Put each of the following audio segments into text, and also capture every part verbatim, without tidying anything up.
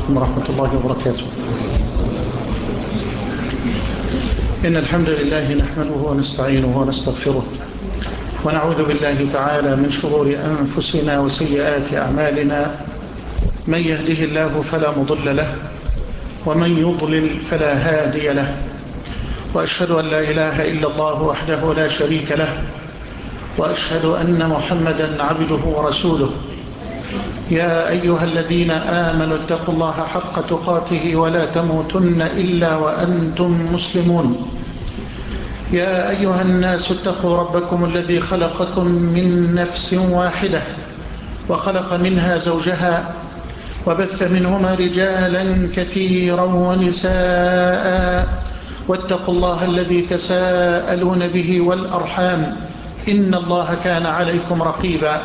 عليكم ورحمة الله وبركاته. إن الحمد لله نحمده ونستعينه ونستغفره ونعوذ بالله تعالى من شرور أنفسنا وسيئات أعمالنا. من يهده الله فلا مضل له ومن يضلل فلا هادي له، وأشهد أن لا إله إلا الله وحده لا شريك له، وأشهد أن محمدا عبده ورسوله. يا أيها الذين آمنوا اتقوا الله حق تقاته ولا تموتن إلا وأنتم مسلمون. يا أيها الناس اتقوا ربكم الذي خلقكم من نفس واحدة وخلق منها زوجها وبث منهما رجالا كثيرا ونساء، واتقوا الله الذي تساءلون به والأرحام إن الله كان عليكم رقيبا.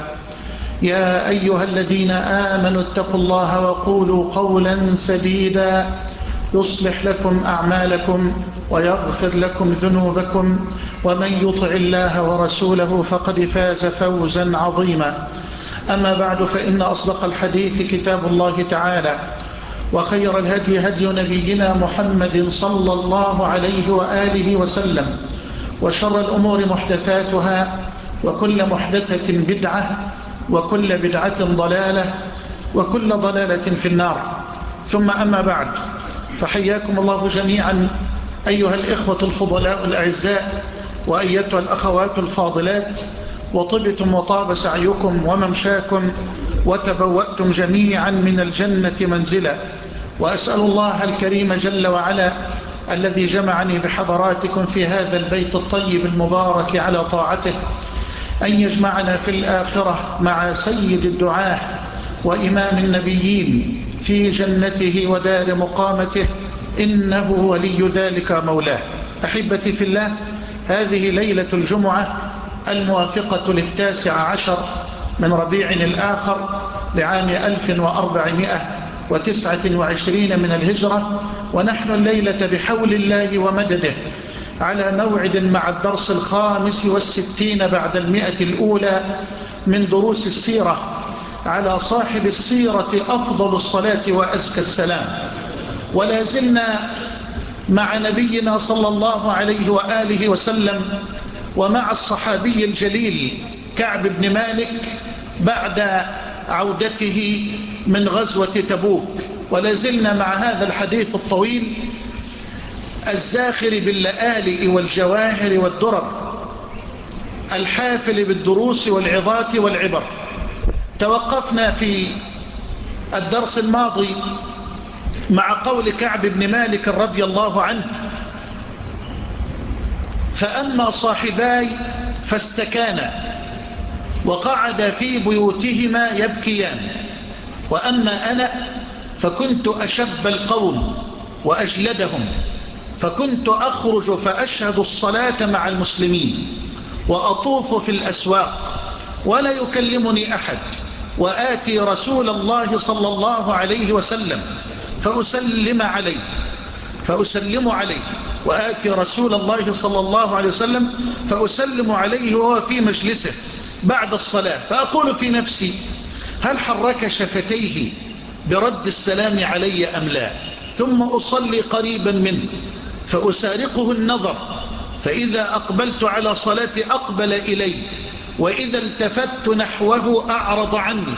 يا أيها الذين آمنوا اتقوا الله وقولوا قولا سديدا يصلح لكم أعمالكم ويغفر لكم ذنوبكم، ومن يطع الله ورسوله فقد فاز فوزا عظيما. أما بعد، فإن أصدق الحديث كتاب الله تعالى، وخير الهدي هدي نبينا محمد صلى الله عليه وآله وسلم، وشر الأمور محدثاتها، وكل محدثة بدعة، وكل بدعة ضلالة، وكل ضلالة في النار. ثم أما بعد، فحياكم الله جميعا أيها الإخوة الفضلاء الأعزاء، وأيتها الأخوات الفاضلات، وطبتم وطاب سعيكم وممشاكم، وتبوأتم جميعا من الجنة منزلا. وأسأل الله الكريم جل وعلا الذي جمعني بحضراتكم في هذا البيت الطيب المبارك على طاعته أن يجمعنا في الآخرة مع سيد الدعاة وإمام النبيين في جنته ودار مقامته، إنه ولي ذلك مولاه. أحبتي في الله، هذه ليلة الجمعة الموافقة للتاسع عشر من ربيع الآخر لعام ألف وأربعمائة وتسعة وعشرين من الهجرة، ونحن الليلة بحول الله ومدده على موعد مع الدرس الخامس والستين بعد المئة الأولى من دروس السيرة على صاحب السيرة أفضل الصلاة وأزكى السلام. ولا زلنا مع نبينا صلى الله عليه وآله وسلم ومع الصحابي الجليل كعب بن مالك بعد عودته من غزوة تبوك. ولا زلنا مع هذا الحديث الطويل الزاخر باللآلئ والجواهر والدرر، الحافل بالدروس والعظات والعبر. توقفنا في الدرس الماضي مع قول كعب بن مالك رضي الله عنه: فأما صاحباي فاستكانا وقعد في بيوتهما يبكيان، وأما أنا فكنت أشب القوم وأجلدهم، فكنت أخرج فأشهد الصلاة مع المسلمين وأطوف في الأسواق ولا يكلمني أحد، وآتي رسول الله صلى الله عليه وسلم فأسلم عليه فأسلم عليه وآتي رسول الله صلى الله عليه وسلم فأسلم عليه وهو في مجلسه بعد الصلاة، فأقول في نفسي: هل حرك شفتيه برد السلام علي أم لا؟ ثم أصلي قريبا منه فأسارقه النظر، فإذا أقبلت على صلاتي أقبل إلي، وإذا التفت نحوه أعرض عني.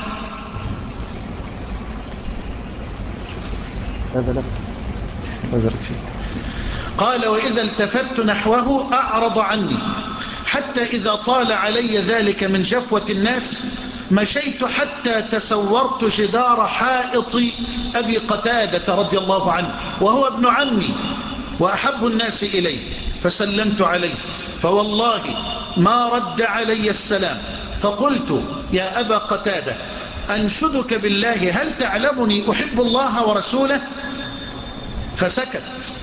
قال: وإذا التفت نحوه أعرض عني، حتى إذا طال علي ذلك من جفوة الناس مشيت حتى تسورت جدار حائط أبي قتادة رضي الله عنه، وهو ابن عمي وأحب الناس إلي، فسلمت عليه، فوالله ما رد علي السلام. فقلت: يا أبا قتادة، أنشدك بالله، هل تعلمني أحب الله ورسوله؟ فسكت.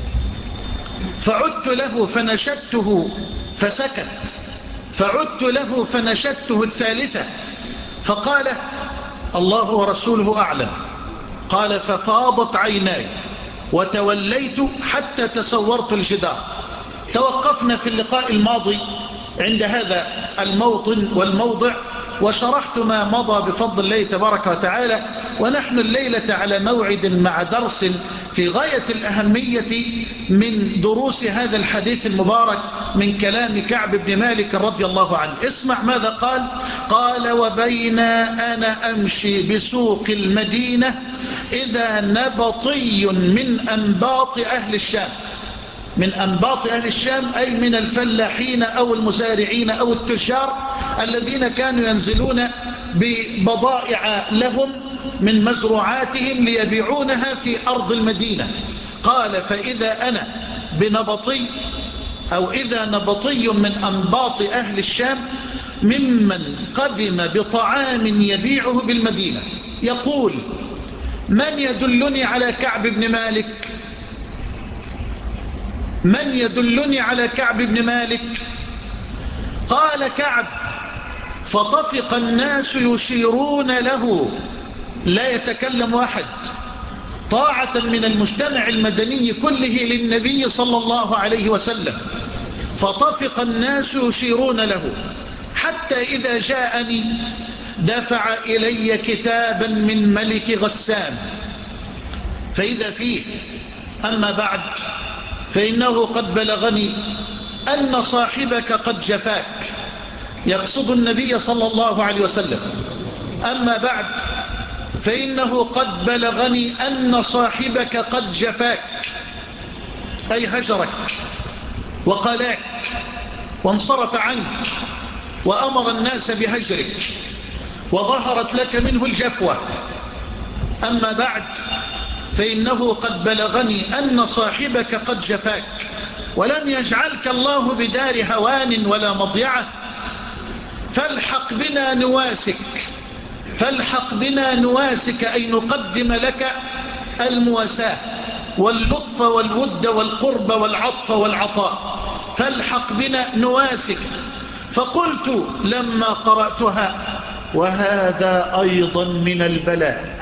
فعدت له فنشدته فسكت. فعدت له فنشدته الثالثة فقال: الله ورسوله أعلم. قال: ففاضت عيناي وتوليت حتى تسورت الجدار. توقفنا في اللقاء الماضي عند هذا الموطن والموضع وشرحت ما مضى بفضل الله تبارك وتعالى. ونحن الليلة على موعد مع درس في غاية الأهمية من دروس هذا الحديث المبارك من كلام كعب بن مالك رضي الله عنه. اسمع ماذا قال. قال: وبين أنا أمشي بسوق المدينة إذا نبطي من أنباط أهل الشام. من أنباط أهل الشام أي من الفلاحين أو المزارعين أو التجار الذين كانوا ينزلون ببضائع لهم من مزروعاتهم ليبيعونها في أرض المدينة. قال: فإذا أنا بنبطي أو إذا نبطي من أنباط أهل الشام ممن قدم بطعام يبيعه بالمدينة يقول: من يدلني على كعب بن مالك؟ من يدلني على كعب بن مالك؟ قال كعب: فطفق الناس يشيرون له، لا يتكلم أحد، طاعة من المجتمع المدني كله للنبي صلى الله عليه وسلم. فطفق الناس يشيرون له حتى إذا جاءني دفع إلي كتابا من ملك غسان فإذا فيه: أما بعد فإنه قد بلغني أن صاحبك قد جفاك، يقصد النبي صلى الله عليه وسلم. أما بعد فإنه قد بلغني أن صاحبك قد جفاك أي هجرك وقلاك وانصرف عنك وأمر الناس بهجرك وظهرت لك منه الجفوة. أما بعد فإنه قد بلغني أن صاحبك قد جفاك ولم يجعلك الله بدار هوان ولا مضيعة، فالحق بنا نواسك فالحق بنا نواسك أي نقدم لك المواساة واللطف والود والقرب والعطف والعطاء، فالحق بنا نواسك. فقلت لما قرأتها: وهذا أيضا من البلاء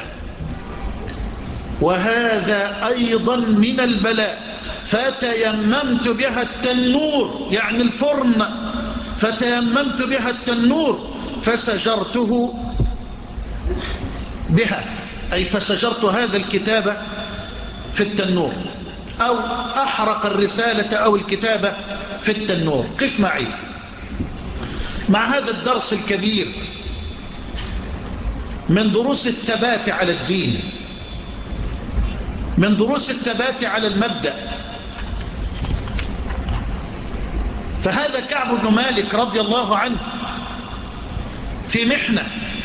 وهذا أيضا من البلاء فتيممت بها التنور، يعني الفرن، فتيممت بها التنور فسجرته بها أي فسجرت هذا الكتاب في التنور، أو أحرق الرسالة أو الكتابة في التنور. قف معي مع هذا الدرس الكبير من دروس الثبات على الدين، من دروس الثبات على المبدأ. فهذا كعب بن مالك رضي الله عنه في محنة،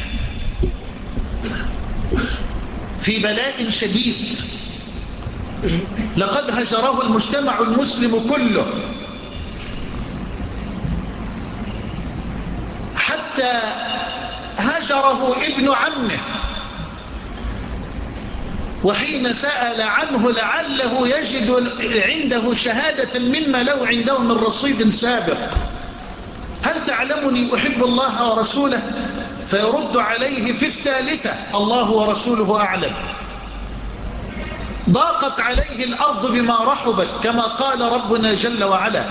في بلاء شديد، لقد هجره المجتمع المسلم كله، حتى هجره ابن عمه، وحين سأل عنه لعله يجد عنده شهادة مما له عنده من رصيد سابق: هل تعلمني أحب الله ورسوله؟ فيرد عليه في الثالثة: الله ورسوله أعلم. ضاقت عليه الأرض بما رحبت كما قال ربنا جل وعلا،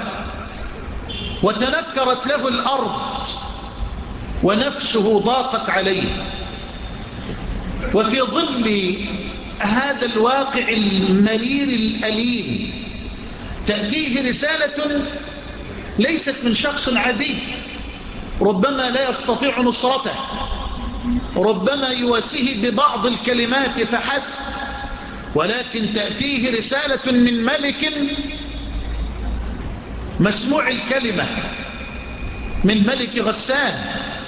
وتنكرت له الأرض ونفسه ضاقت عليه. وفي ظل هذا الواقع المرير الأليم تأتيه رسالة ليست من شخص عادي، ربما لا يستطيع نصرته، ربما يواسيه ببعض الكلمات فحسب، ولكن تأتيه رسالة من ملك مسموع الكلمة، من ملك غسان.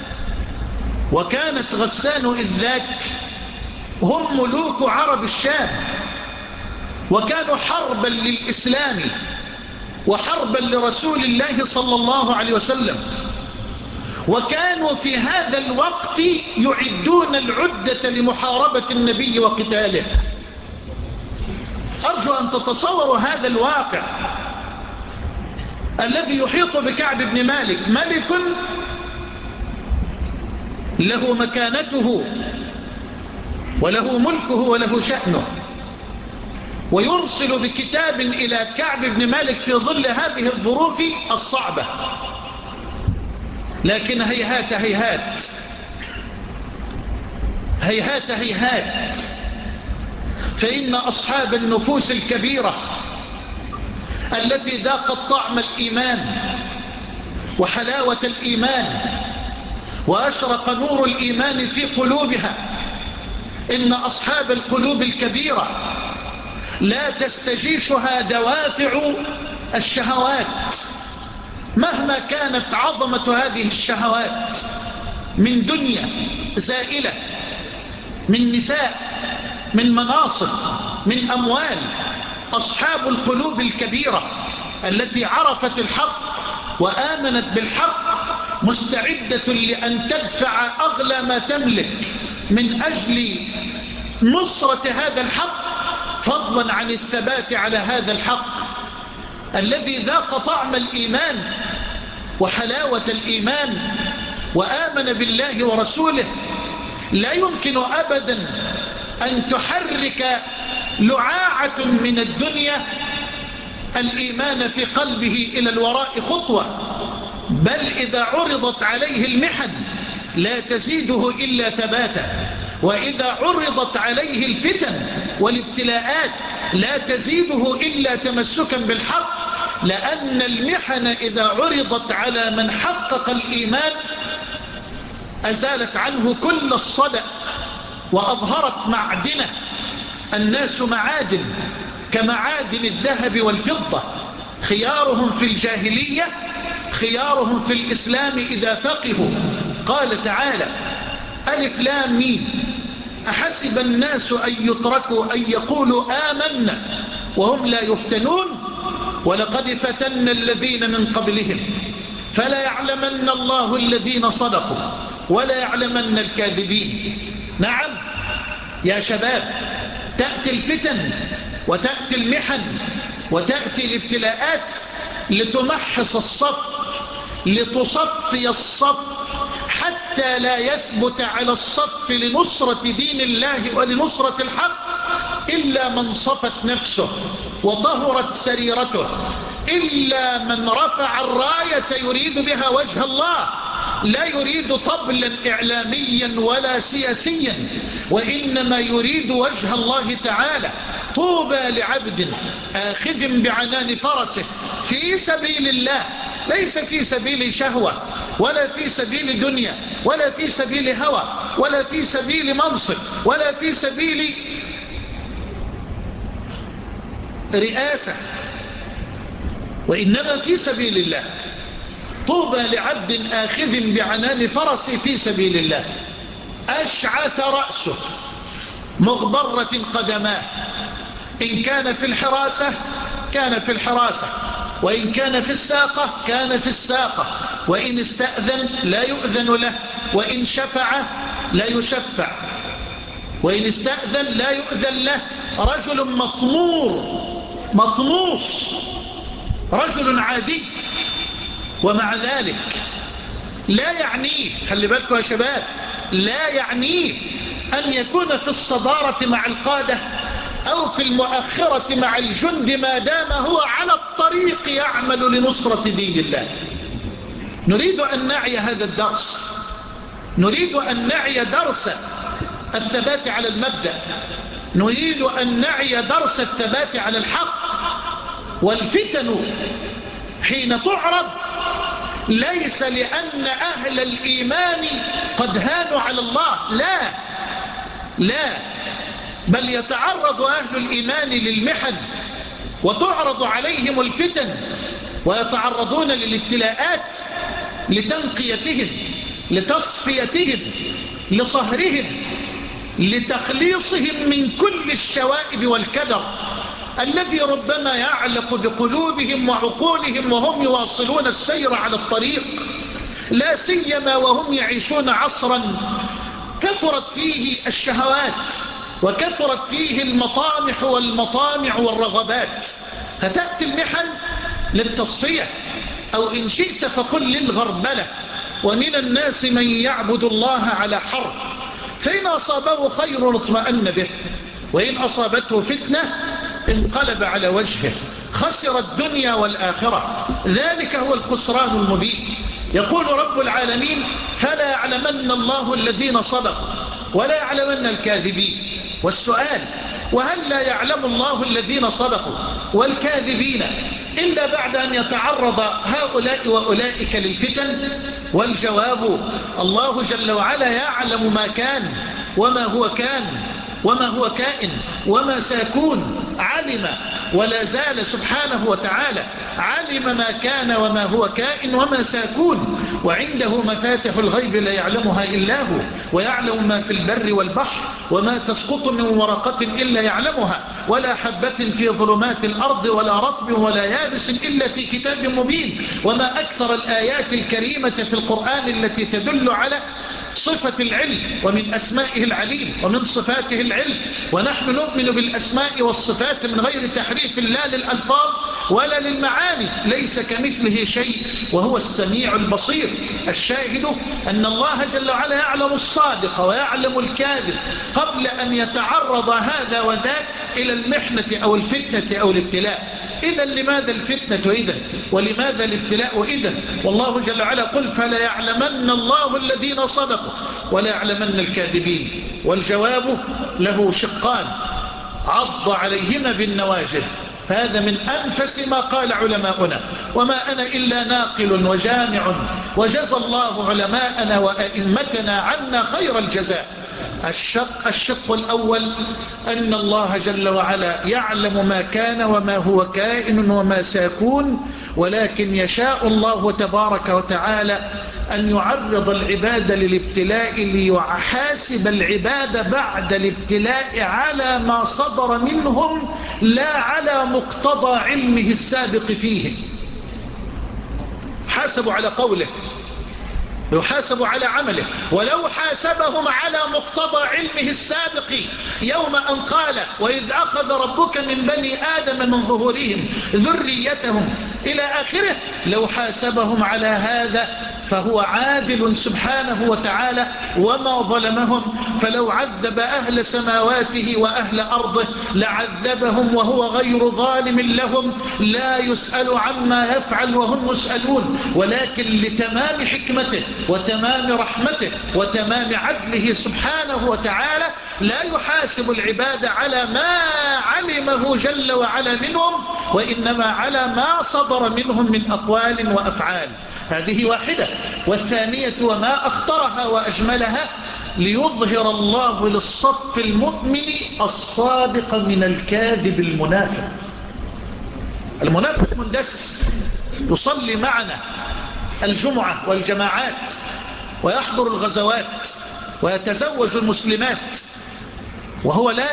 وكانت غسان إذ ذاك هم ملوك عرب الشام، وكانوا حربا للإسلام وحربا لرسول الله صلى الله عليه وسلم، وكانوا في هذا الوقت يعدون العدة لمحاربة النبي وقتاله. أرجو أن تتصوروا هذا الواقع الذي يحيط بكعب بن مالك، ملك له مكانته وله ملكه وله شأنه، ويرسل بكتاب إلى كعب بن مالك في ظل هذه الظروف الصعبة. لكن هيهات هيهات هيهات هيهات، فإن أصحاب النفوس الكبيرة التي ذاقت طعم الإيمان وحلاوة الإيمان وأشرق نور الإيمان في قلوبها، إن أصحاب القلوب الكبيرة لا تستجيشها دوافع الشهوات مهما كانت عظمة هذه الشهوات، من دنيا زائلة، من نساء، من مناصب، من أموال. أصحاب القلوب الكبيرة التي عرفت الحق وآمنت بالحق مستعدة لأن تدفع أغلى ما تملك من أجل نصرة هذا الحق، فضلا عن الثبات على هذا الحق. الذي ذاق طعم الإيمان وحلاوة الإيمان وآمن بالله ورسوله لا يمكن أبدا أن تحرك لعاعة من الدنيا الإيمان في قلبه إلى الوراء خطوة، بل إذا عرضت عليه المحن لا تزيده إلا ثباتا، وإذا عرضت عليه الفتن والابتلاءات لا تزيده إلا تمسكا بالحق، لأن المحن إذا عرضت على من حقق الإيمان أزالت عنه كل الصدأ وأظهرت معدنه. الناس معادن كمعادن الذهب والفضة، خيارهم في الجاهلية خيارهم في الإسلام إذا فقهوا. قال تعالى: ألف لام ميم، أحسب الناس أن يتركوا أن يقولوا آمنا وهم لا يفتنون ولقد فتنا الذين من قبلهم فلا يعلمن الله الذين صدقوا ولا يعلمن الكاذبين. نعم يا شباب، تأتي الفتن وتأتي المحن وتأتي الابتلاءات لتمحص الصف، لتصفي الصف حتى لا يثبت على الصف لنصرة دين الله ولنصرة الحق إلا من صفت نفسه وطهرت سريرته، إلا من رفع الراية يريد بها وجه الله، لا يريد طبلا إعلاميا ولا سياسيا، وإنما يريد وجه الله تعالى. طوبى لعبد آخذ بعنان فرسه في سبيل الله، ليس في سبيل شهوة ولا في سبيل دنيا ولا في سبيل هوى ولا في سبيل منصب ولا في سبيل رئاسة، وإنما في سبيل الله. طوبى لعبد آخذ بعنان فرسه في سبيل الله، أشعث رأسه مغبرة قدماه، إن كان في الحراسة كان في الحراسة، وإن كان في الساقة كان في الساقة، وإن استأذن لا يؤذن له، وإن شفع لا يشفع، وإن استأذن لا يؤذن له. رجل مطمور مطموس، رجل عادي، ومع ذلك لا يعنيه، خلي بالكم يا شباب، لا يعنيه أن يكون في الصدارة مع القادة أو في المؤخرة مع الجند ما دام هو على الطريق يعمل لنصرة دين الله. نريد أن نعي هذا الدرس، نريد أن نعي درس الثبات على المبدأ، نريد أن نعي درس الثبات على الحق. والفتن حين تعرض ليس لأن أهل الإيمان قد هانوا على الله، لا لا، بل يتعرض أهل الإيمان للمحن وتعرض عليهم الفتن ويتعرضون للابتلاءات لتنقيتهم، لتصفيتهم، لصهرهم، لتخليصهم من كل الشوائب والكدر الذي ربما يعلق بقلوبهم وعقولهم وهم يواصلون السير على الطريق، لا سيما وهم يعيشون عصرا كثرت فيه الشهوات وكثرت فيه المطامح والمطامع والرغبات. فتأتي المحن للتصفية، أو إن شئت فقل للغربلة. ومن الناس من يعبد الله على حرف، فإن أصابه خير اطمأن به، وإن أصابته فتنة انقلب على وجهه، خسر الدنيا والآخرة، ذلك هو الخسران المبين. يقول رب العالمين: فلا يعلمن الله الذين صدقوا ولا يعلمن الكاذبين. والسؤال: وهل لا يعلم الله الذين صدقوا والكاذبين إلا بعد أن يتعرض هؤلاء وأولئك للفتن؟ والجواب: الله جل وعلا يعلم ما كان وما هو كان وما هو كائن وما سيكون. علم ولا زال سبحانه وتعالى علم ما كان وما هو كائن وما سيكون، وعنده مفاتح الغيب لا يعلمها إلا هو، ويعلم ما في البر والبحر، وما تسقط من ورقة إلا يعلمها، ولا حبة في ظلمات الأرض ولا رطب ولا يابس إلا في كتاب مبين. وما أكثر الآيات الكريمة في القرآن التي تدل على صفة العلم، ومن أسمائه العليم ومن صفاته العلم. ونحن نؤمن بالأسماء والصفات من غير تحريف لا للألفاظ ولا للمعاني، ليس كمثله شيء وهو السميع البصير. الشاهد أن الله جل وعلا يعلم الصادق ويعلم الكاذب قبل أن يتعرض هذا وذاك إلى المحنة أو الفتنة أو الابتلاء. إذن لماذا الفتنة إذن؟ ولماذا الابتلاء إذن؟ والله جل وعلا قل: فلا يعلمن الله الذين صدقوا ولا يعلمن الكاذبين. والجواب له شقان عض عليهما بالنواجذ. هذا من أنفس ما قال علماؤنا، وما أنا إلا ناقل وجامع، وجزى الله علماءنا وأئمتنا عنا خير الجزاء. الشق, الشق الأول أن الله جل وعلا يعلم ما كان وما هو كائن وما سيكون، ولكن يشاء الله تبارك وتعالى أن يعرض العباد للابتلاء ليحاسب العباد بعد الابتلاء على ما صدر منهم لا على مقتضى علمه السابق فيه. حاسبوا على قوله، يحاسب على عمله. ولو حاسبهم على مقتضى علمه السابق يوم أن قال: وإذ أخذ ربك من بني آدم من ظهورهم ذريتهم إلى آخره، لو حاسبهم على هذا فهو عادل سبحانه وتعالى وما ظلمهم. فلو عذب أهل سماواته وأهل أرضه لعذبهم وهو غير ظالم لهم، لا يسأل عما يفعل وهم يسألون. ولكن لتمام حكمته وتمام رحمته وتمام عدله سبحانه وتعالى لا يحاسب العباد على ما علمه جل وعلا منهم، وإنما على ما صدر منهم من أقوال وأفعال. هذه واحدة. والثانية وما أخطرها وأجملها: ليظهر الله للصف المؤمن الصادق من الكاذب المنافق. المنافق مندس، يصلي معنا الجمعة والجماعات، ويحضر الغزوات، ويتزوج المسلمات، وهو لا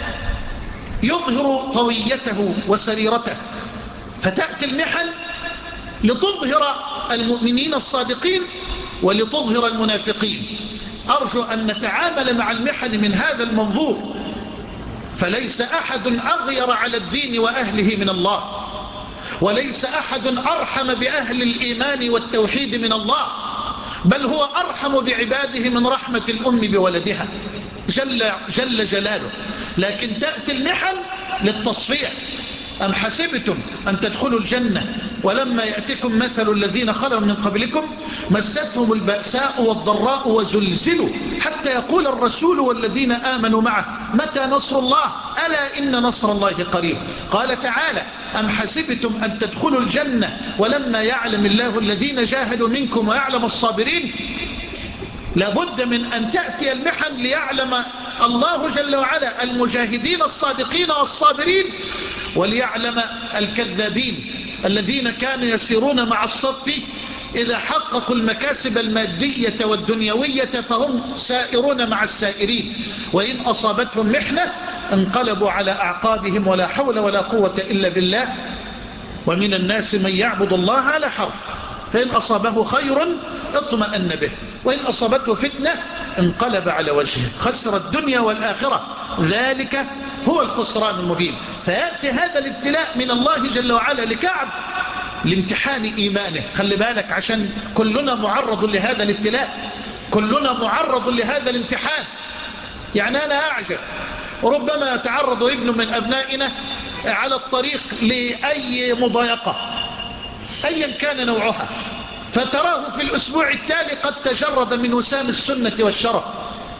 يظهر طويته وسريرته. فتأتي المحن لتظهر المؤمنين الصادقين ولتظهر المنافقين. أرجو أن نتعامل مع المحن من هذا المنظور، فليس أحد أغير على الدين وأهله من الله، وليس أحد أرحم بأهل الإيمان والتوحيد من الله، بل هو أرحم بعباده من رحمة الأم بولدها جل, جل جلاله. لكن تأتي المحن للتصفيح. أم حسبتم أن تدخلوا الجنة ولما يأتكم مثل الذين خلوا من قبلكم مستهم البأساء والضراء وزلزلوا حتى يقول الرسول والذين آمنوا معه متى نصر الله ألا إن نصر الله قريب. قال تعالى: أم حسبتم أن تدخلوا الجنة ولما يعلم الله الذين جاهدوا منكم ويعلم الصابرين. لابد من أن تأتي المحن ليعلم الله جل وعلا المجاهدين الصادقين والصابرين، وليعلم الكذابين الذين كانوا يسيرون مع الصف إذا حققوا المكاسب المادية والدنيوية فهم سائرون مع السائرين، وإن أصابتهم محنة انقلبوا على أعقابهم ولا حول ولا قوة إلا بالله. ومن الناس من يعبد الله على حرف، فإن أصابه خير اطمأن به، وإن أصابته فتنة انقلب على وجهه، خسر الدنيا والآخرة. ذلك هو الخسران المبين. فيأتي هذا الابتلاء من الله جل وعلا لكعب لامتحان إيمانه. خلي بالك، عشان كلنا معرض لهذا الابتلاء، كلنا معرض لهذا الامتحان. يعني أنا أعجب، ربما يتعرض ابن من أبنائنا على الطريق لأي مضايقة أيا كان نوعها، فتراه في الأسبوع التالي قد تجرد من وسام السنة والشرف،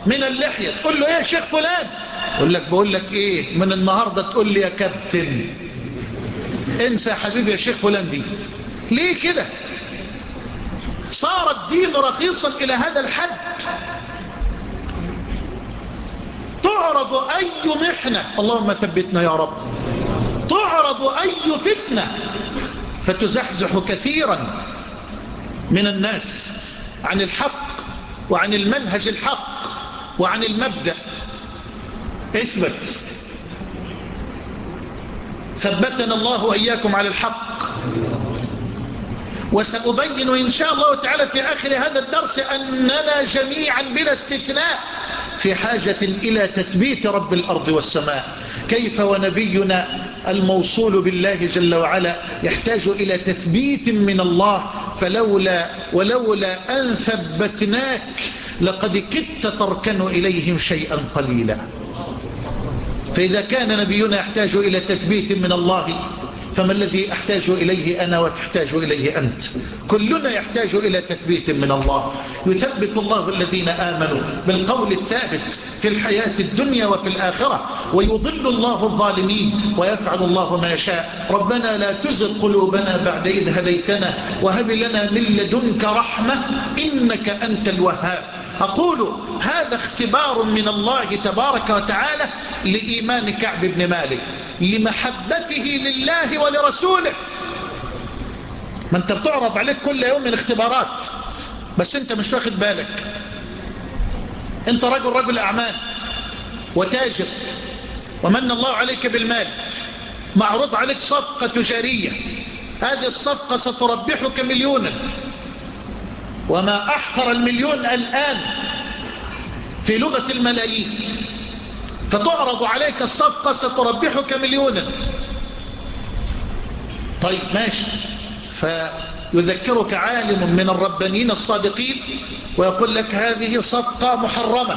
من اللحية تقول له ايه يا شيخ فلان، يقول لك بقول لك ايه من النهاردة تقول لي يا كابتن. انسى يا حبيبي يا شيخ فلان دي. ليه كده؟ صار الدين رخيصا الى هذا الحد. تعرض اي محنة، اللهم ثبتنا يا رب، تعرض اي فتنة فتزحزح كثيرا من الناس عن الحق وعن المنهج الحق وعن المبدأ. اثبت، ثبتنا الله وإياكم على الحق. وسأبين إن شاء الله تعالى في آخر هذا الدرس أننا جميعا بلا استثناء في حاجة إلى تثبيت رب الأرض والسماء. كيف ونبينا الموصول بالله جل وعلا يحتاج إلى تثبيت من الله، فلولا ولولا أن ثبتناك لقد كدت تركن إليهم شيئا قليلا. فإذا كان نبينا يحتاج إلى تثبيت من الله، فما الذي أحتاج إليه أنا وتحتاج إليه أنت؟ كلنا يحتاج إلى تثبيت من الله. يثبت الله الذين آمنوا بالقول الثابت في الحياة الدنيا وفي الآخرة، ويضل الله الظالمين ويفعل الله ما يشاء. ربنا لا تزغ قلوبنا بعد إذ هديتنا وهب لنا من لدنك رحمة إنك أنت الوهاب. أقول هذا اختبار من الله تبارك وتعالى لإيمان كعب بن مالك، لمحبته لله ولرسوله. ما انت بتعرض عليك كل يوم من اختبارات، بس انت مش واخد بالك. انت رجل رجل اعمال وتاجر، ومن الله عليك بالمال، معروض عليك صفقة تجارية، هذه الصفقة ستربحك مليونا، وما احقر المليون الان في لغة الملايين. فتعرض عليك الصفقة ستربحك مليونا. طيب ماشي، فيذكرك عالم من الربانيين الصادقين ويقول لك هذه صفقة محرمة،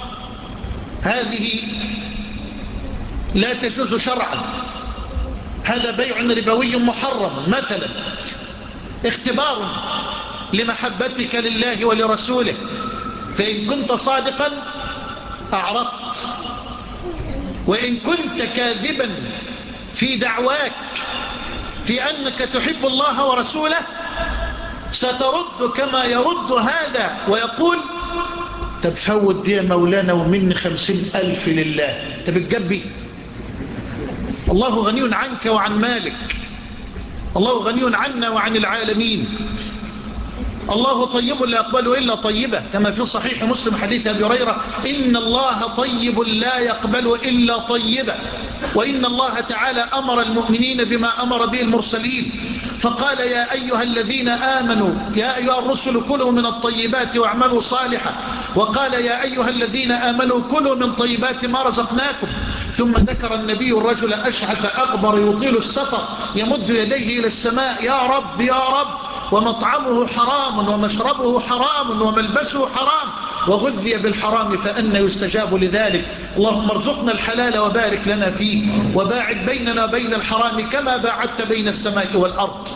هذه لا تجوز شرعا، هذا بيع ربوي محرم مثلا. اختبار لمحبتك لله ولرسوله، فإن كنت صادقا أعرضت، وإن كنت كاذبا في دعواك في أنك تحب الله ورسوله سترد كما يرد هذا ويقول تبفوت دي مولانا ومن خمسين ألف لله. تبتجبي، الله غني عنك وعن مالك، الله غني عنا وعن العالمين، الله طيب لا يقبل إلا طيبة، كما في صحيح مسلم حديث أبي هريرة إن الله طيب لا يقبل إلا طيبة. وإن الله تعالى أمر المؤمنين بما أمر به المرسلين، فقال يا أيها الذين آمنوا يا أيها الرسل كلوا من الطيبات واعملوا صالحا، وقال يا أيها الذين آمنوا كلوا من طيبات ما رزقناكم. ثم ذكر النبي الرجل أشعث أغبر يطيل السفر يمد يديه إلى السماء يا رب يا رب، ومطعمه حرام ومشربه حرام وملبسه حرام وغذي بالحرام فأنى يستجاب لذلك. اللهم ارزقنا الحلال وبارك لنا فيه، وباعد بيننا وبين الحرام كما باعدت بين السماء والأرض.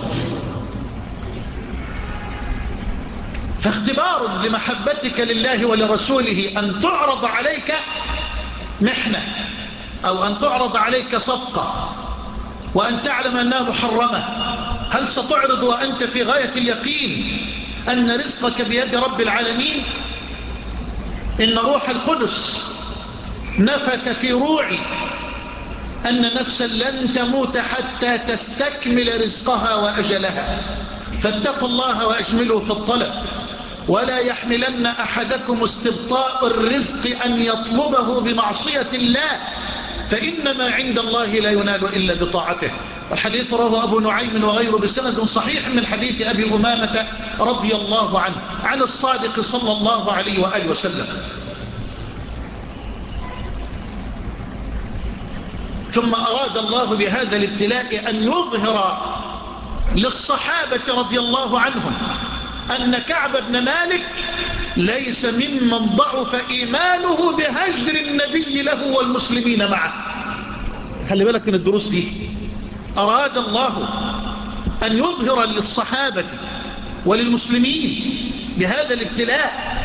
فاختبار لمحبتك لله ولرسوله أن تعرض عليك محنة، أو أن تعرض عليك صفقة وأن تعلم أنها محرمة. هل ستعرض وأنت في غاية اليقين أن رزقك بيد رب العالمين؟ إن روح القدس نفث في روعي أن نفسا لن تموت حتى تستكمل رزقها وأجلها، فاتقوا الله وأجملوا في الطلب، ولا يحملن أحدكم استبطاء الرزق أن يطلبه بمعصية الله، فإنما عند الله لا ينال إلا بطاعته. والحديث رواه أبو نعيم وغيره بسند صحيح من حديث أبي أمامة رضي الله عنه عن الصادق صلى الله عليه وآله وسلم. ثم أراد الله بهذا الابتلاء أن يظهر للصحابة رضي الله عنهم أن كعب بن مالك ليس ممن ضعف إيمانه بهجر النبي له والمسلمين معه. خلي بالك من الدروس دي. أراد الله أن يظهر للصحابة وللمسلمين بهذا الابتلاء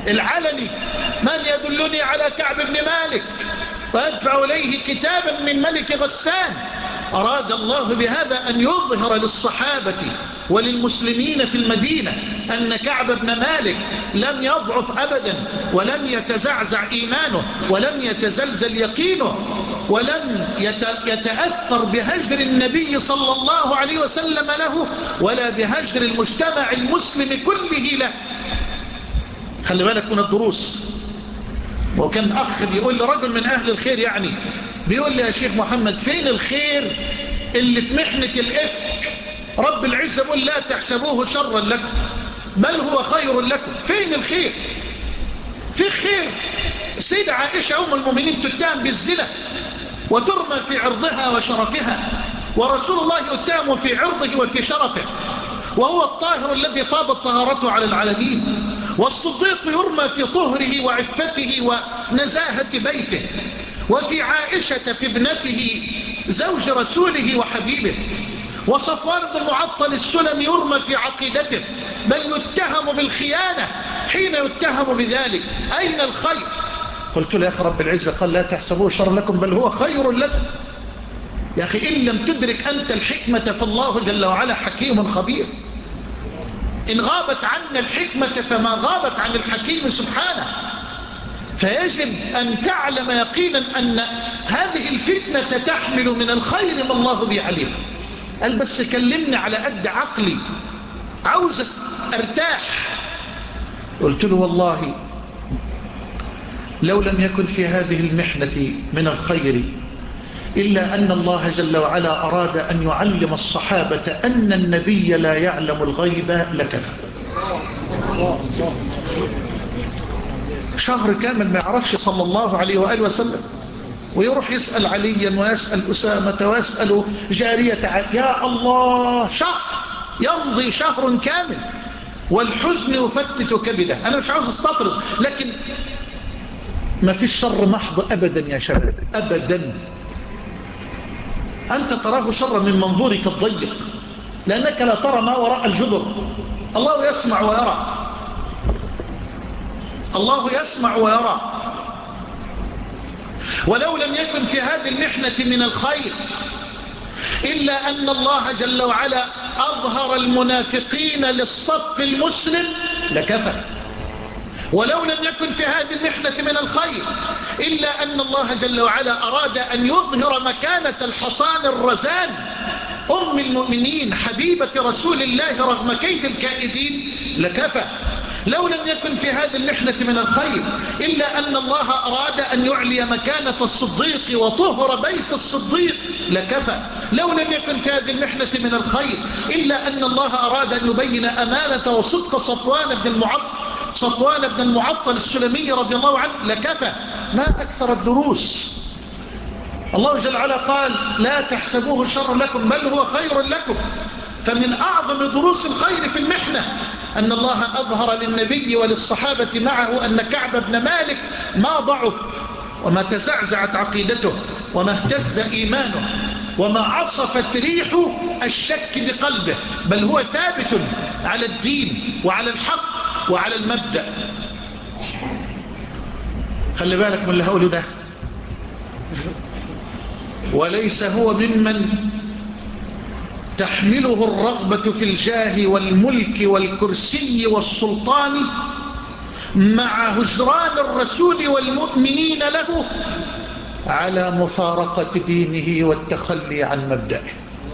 العلني: من يدلني على كعب بن مالك ويدفع إليه كتابا من ملك غسان. أراد الله بهذا أن يظهر للصحابة وللمسلمين في المدينة أن كعب بن مالك لم يضعف أبدا، ولم يتزعزع إيمانه، ولم يتزلزل يقينه، ولم يتأثر بهجر النبي صلى الله عليه وسلم له، ولا بهجر المجتمع المسلم كله له. خلي بالك من الدروس. وكان أخ بيقول لرجل من أهل الخير، يعني بيقول لي: يا شيخ محمد، فين الخير اللي في محنة الإفك؟ رب العزة يقول: لا تحسبوه شرا لكم بل هو خير لكم. فين الخير؟ في خير. سيدة عائشة أم المؤمنين تتهم بالزنا وترمى في عرضها وشرفها، ورسول الله يتهم في عرضه وفي شرفه، وهو الطاهر الذي فاضت طهارته على العالمين. والصديق يرمى في طهره وعفته ونزاهة بيته، وفي عائشة في ابنته زوج رسوله وحبيبه. وصفوان بن المعطل السلمي يرمى في عقيدته، بل يتهم بالخيانة حين يتهم بذلك. أين الخير؟ قلت له: يا أخي، رب العزة قال: لا تحسبوه شر لكم بل هو خير لكم. يا أخي، إن لم تدرك أنت الحكمة فالله جل وعلا حكيم خبير. إن غابت عنا الحكمة فما غابت عن الحكيم سبحانه. فيجب أن تعلم يقينا أن هذه الفتنة تحمل من الخير ما الله به عليم. قال: بس كلمني على قد عقلي، عاوز أرتاح. قلت له: والله لو لم يكن في هذه المحنة من الخير إلا أن الله جل وعلا أراد أن يعلم الصحابة أن النبي لا يعلم الغيب لكفى. شهر كامل ما يعرفش صلى الله عليه وآله وسلم، ويروح يسأل عليا ويسأل أسامة ويسأل جارية. يا الله، شهر يمضي، شهر كامل، والحزن يفتت كبده. أنا مش عاوز استطرد، لكن ما في الشر محض أبدا يا شباب، أبدا. أنت تراه شرا من منظورك الضيق، لأنك لا ترى ما وراء الجدر. الله يسمع ويرى، الله يسمع ويرى. ولو لم يكن في هذه المحنة من الخير إلا أن الله جل وعلا أظهر المنافقين للصف المسلم لكفى. ولو لم يكن في هذه المحنة من الخير إلا أن الله جل وعلا أراد أن يظهر مكانة الحصان الرزان أم المؤمنين حبيبة رسول الله رغم كيد الكائدين لكفى. لو لم يكن في هذه المحنة من الخير إلا أن الله أراد أن يعلي مكانة الصديق وطهر بيت الصديق لكفى. لو لم يكن في هذه المحنة من الخير إلا أن الله أراد أن يبين أمانة وصدق صفوان بن المعطل صفوان بن المعطل السلمي رضي الله عنه لكفى. ما أكثر الدروس. الله جل وعلا قال: لا تحسبوه شر لكم بل هو خير لكم. فمن أعظم دروس الخير في المحنة أن الله أظهر للنبي وللصحابة معه أن كعب بن مالك ما ضعف، وما تزعزعت عقيدته، وما اهتز إيمانه، وما عصفت ريح الشك بقلبه، بل هو ثابت على الدين وعلى الحق وعلى المبدأ. خلي بالك من اللي هقوله ده. وليس هو ممن تحمله الرغبة في الجاه والملك والكرسي والسلطان مع هجران الرسول والمؤمنين له على مفارقة دينه والتخلي عن مبدأه.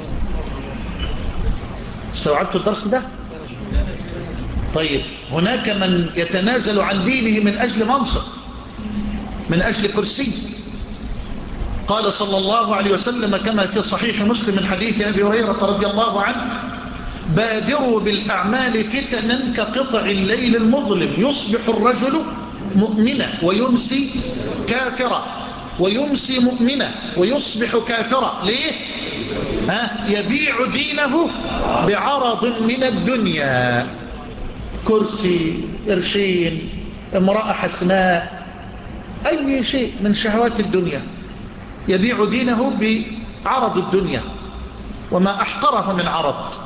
استوعبت الدرس ده؟ طيب، هناك من يتنازل عن دينه من أجل منصب، من أجل كرسي. قال صلى الله عليه وسلم كما في صحيح مسلم من حديث أبي هريرة رضي الله عنه: بادروا بالأعمال فتنا كقطع الليل المظلم، يصبح الرجل مؤمنا ويمسي كافرا، ويمسي مؤمنا ويصبح كافرا. ليه؟ ها؟ يبيع دينه بعرض من الدنيا، كرسي، قرشين، امرأة حسناء، أي شيء من شهوات الدنيا، يبيع دينه بعرض الدنيا، وما أحقره من عرض.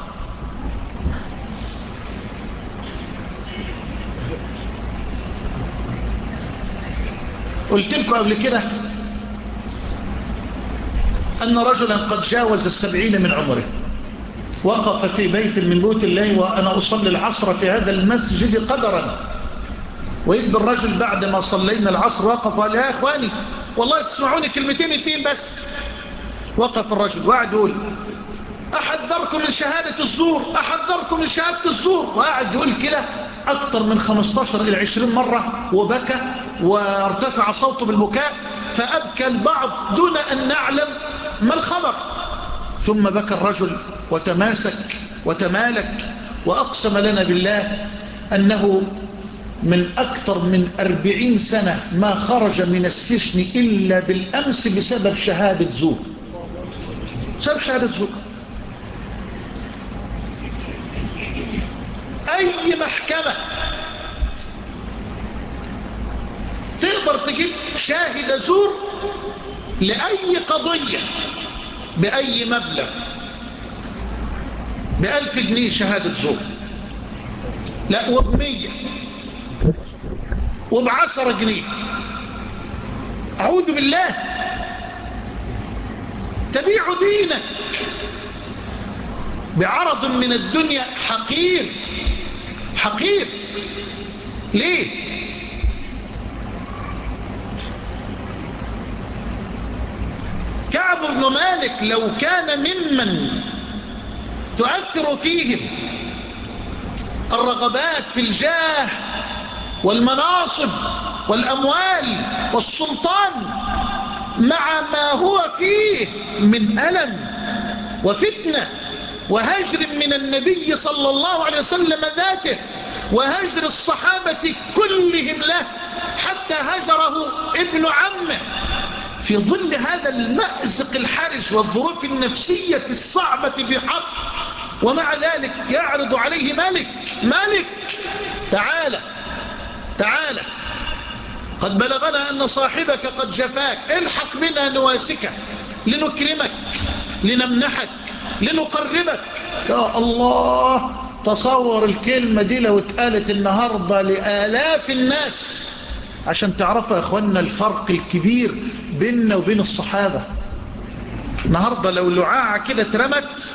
قلت لكم قبل كده أن رجلا قد جاوز السبعين من عمره وقف في بيت من بيوت الله وأنا أصلي العصر في هذا المسجد قدرا، ويبدو الرجل بعد ما صلينا العصر وقف وقال يا إخواني والله تسمعوني كلمتين اتنين بس. وقف الرجل وقعد يقول أحذركم من شهادة الزور، أحذركم من شهادة الزور، وقعد يقول كده أكثر من خمستاشر إلى عشرين مرة، وبكى وارتفع صوته بالبكاء، فأبكى البعض دون أن نعلم ما الخبر. ثم بكى الرجل وتماسك وتمالك وأقسم لنا بالله أنه من أكثر من أربعين سنة ما خرج من السجن إلا بالأمس بسبب شهادة زور، بسبب شهادة زور. أي محكمة تقدر تجيب شاهد زور لأي قضية بأي مبلغ، بألف جنيه شهادة زور، لا وبمية وبعشرة جنيه، أعوذ بالله. تبيع دينك بعرض من الدنيا حقير حقير. ليه؟ كعب بن مالك لو كان ممن تؤثر فيهم الرغبات في الجاه والمناصب والأموال والسلطان مع ما هو فيه من ألم وفتنة وهجر من النبي صلى الله عليه وسلم ذاته وهجر الصحابة كلهم له حتى هجره ابن عمه في ظل هذا المأزق الحرج والظروف النفسية الصعبة بحق، ومع ذلك يعرض عليه ملك ملك تعالى تعالى قد بلغنا أن صاحبك قد جفاك، الحق بنا نواسك لنكرمك لنمنحك لنقربك. يا الله، تصور الكلمة دي لو اتقالت النهاردة لآلاف الناس عشان تعرفوا يا أخوانا الفرق الكبير بيننا وبين الصحابة. النهاردة لو لعاعة كده اترمت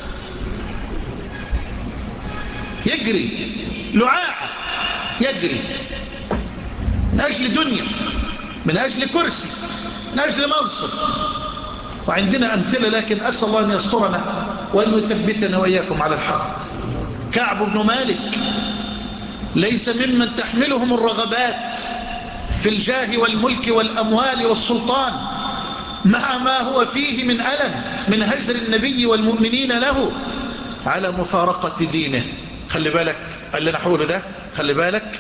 يجري، لعاعة يجري من أجل دنيا، من أجل كرسي، من أجل منصب. وعندنا أمثلة، لكن أسأل الله أن يسترنا وأن يثبتنا وإياكم على الحق. كعب بن مالك ليس ممن تحملهم الرغبات في الجاه والملك والأموال والسلطان مع ما هو فيه من ألم من هجر النبي والمؤمنين له على مفارقة دينه. خلي بالك اللي أنا حوله ده، خلي بالك.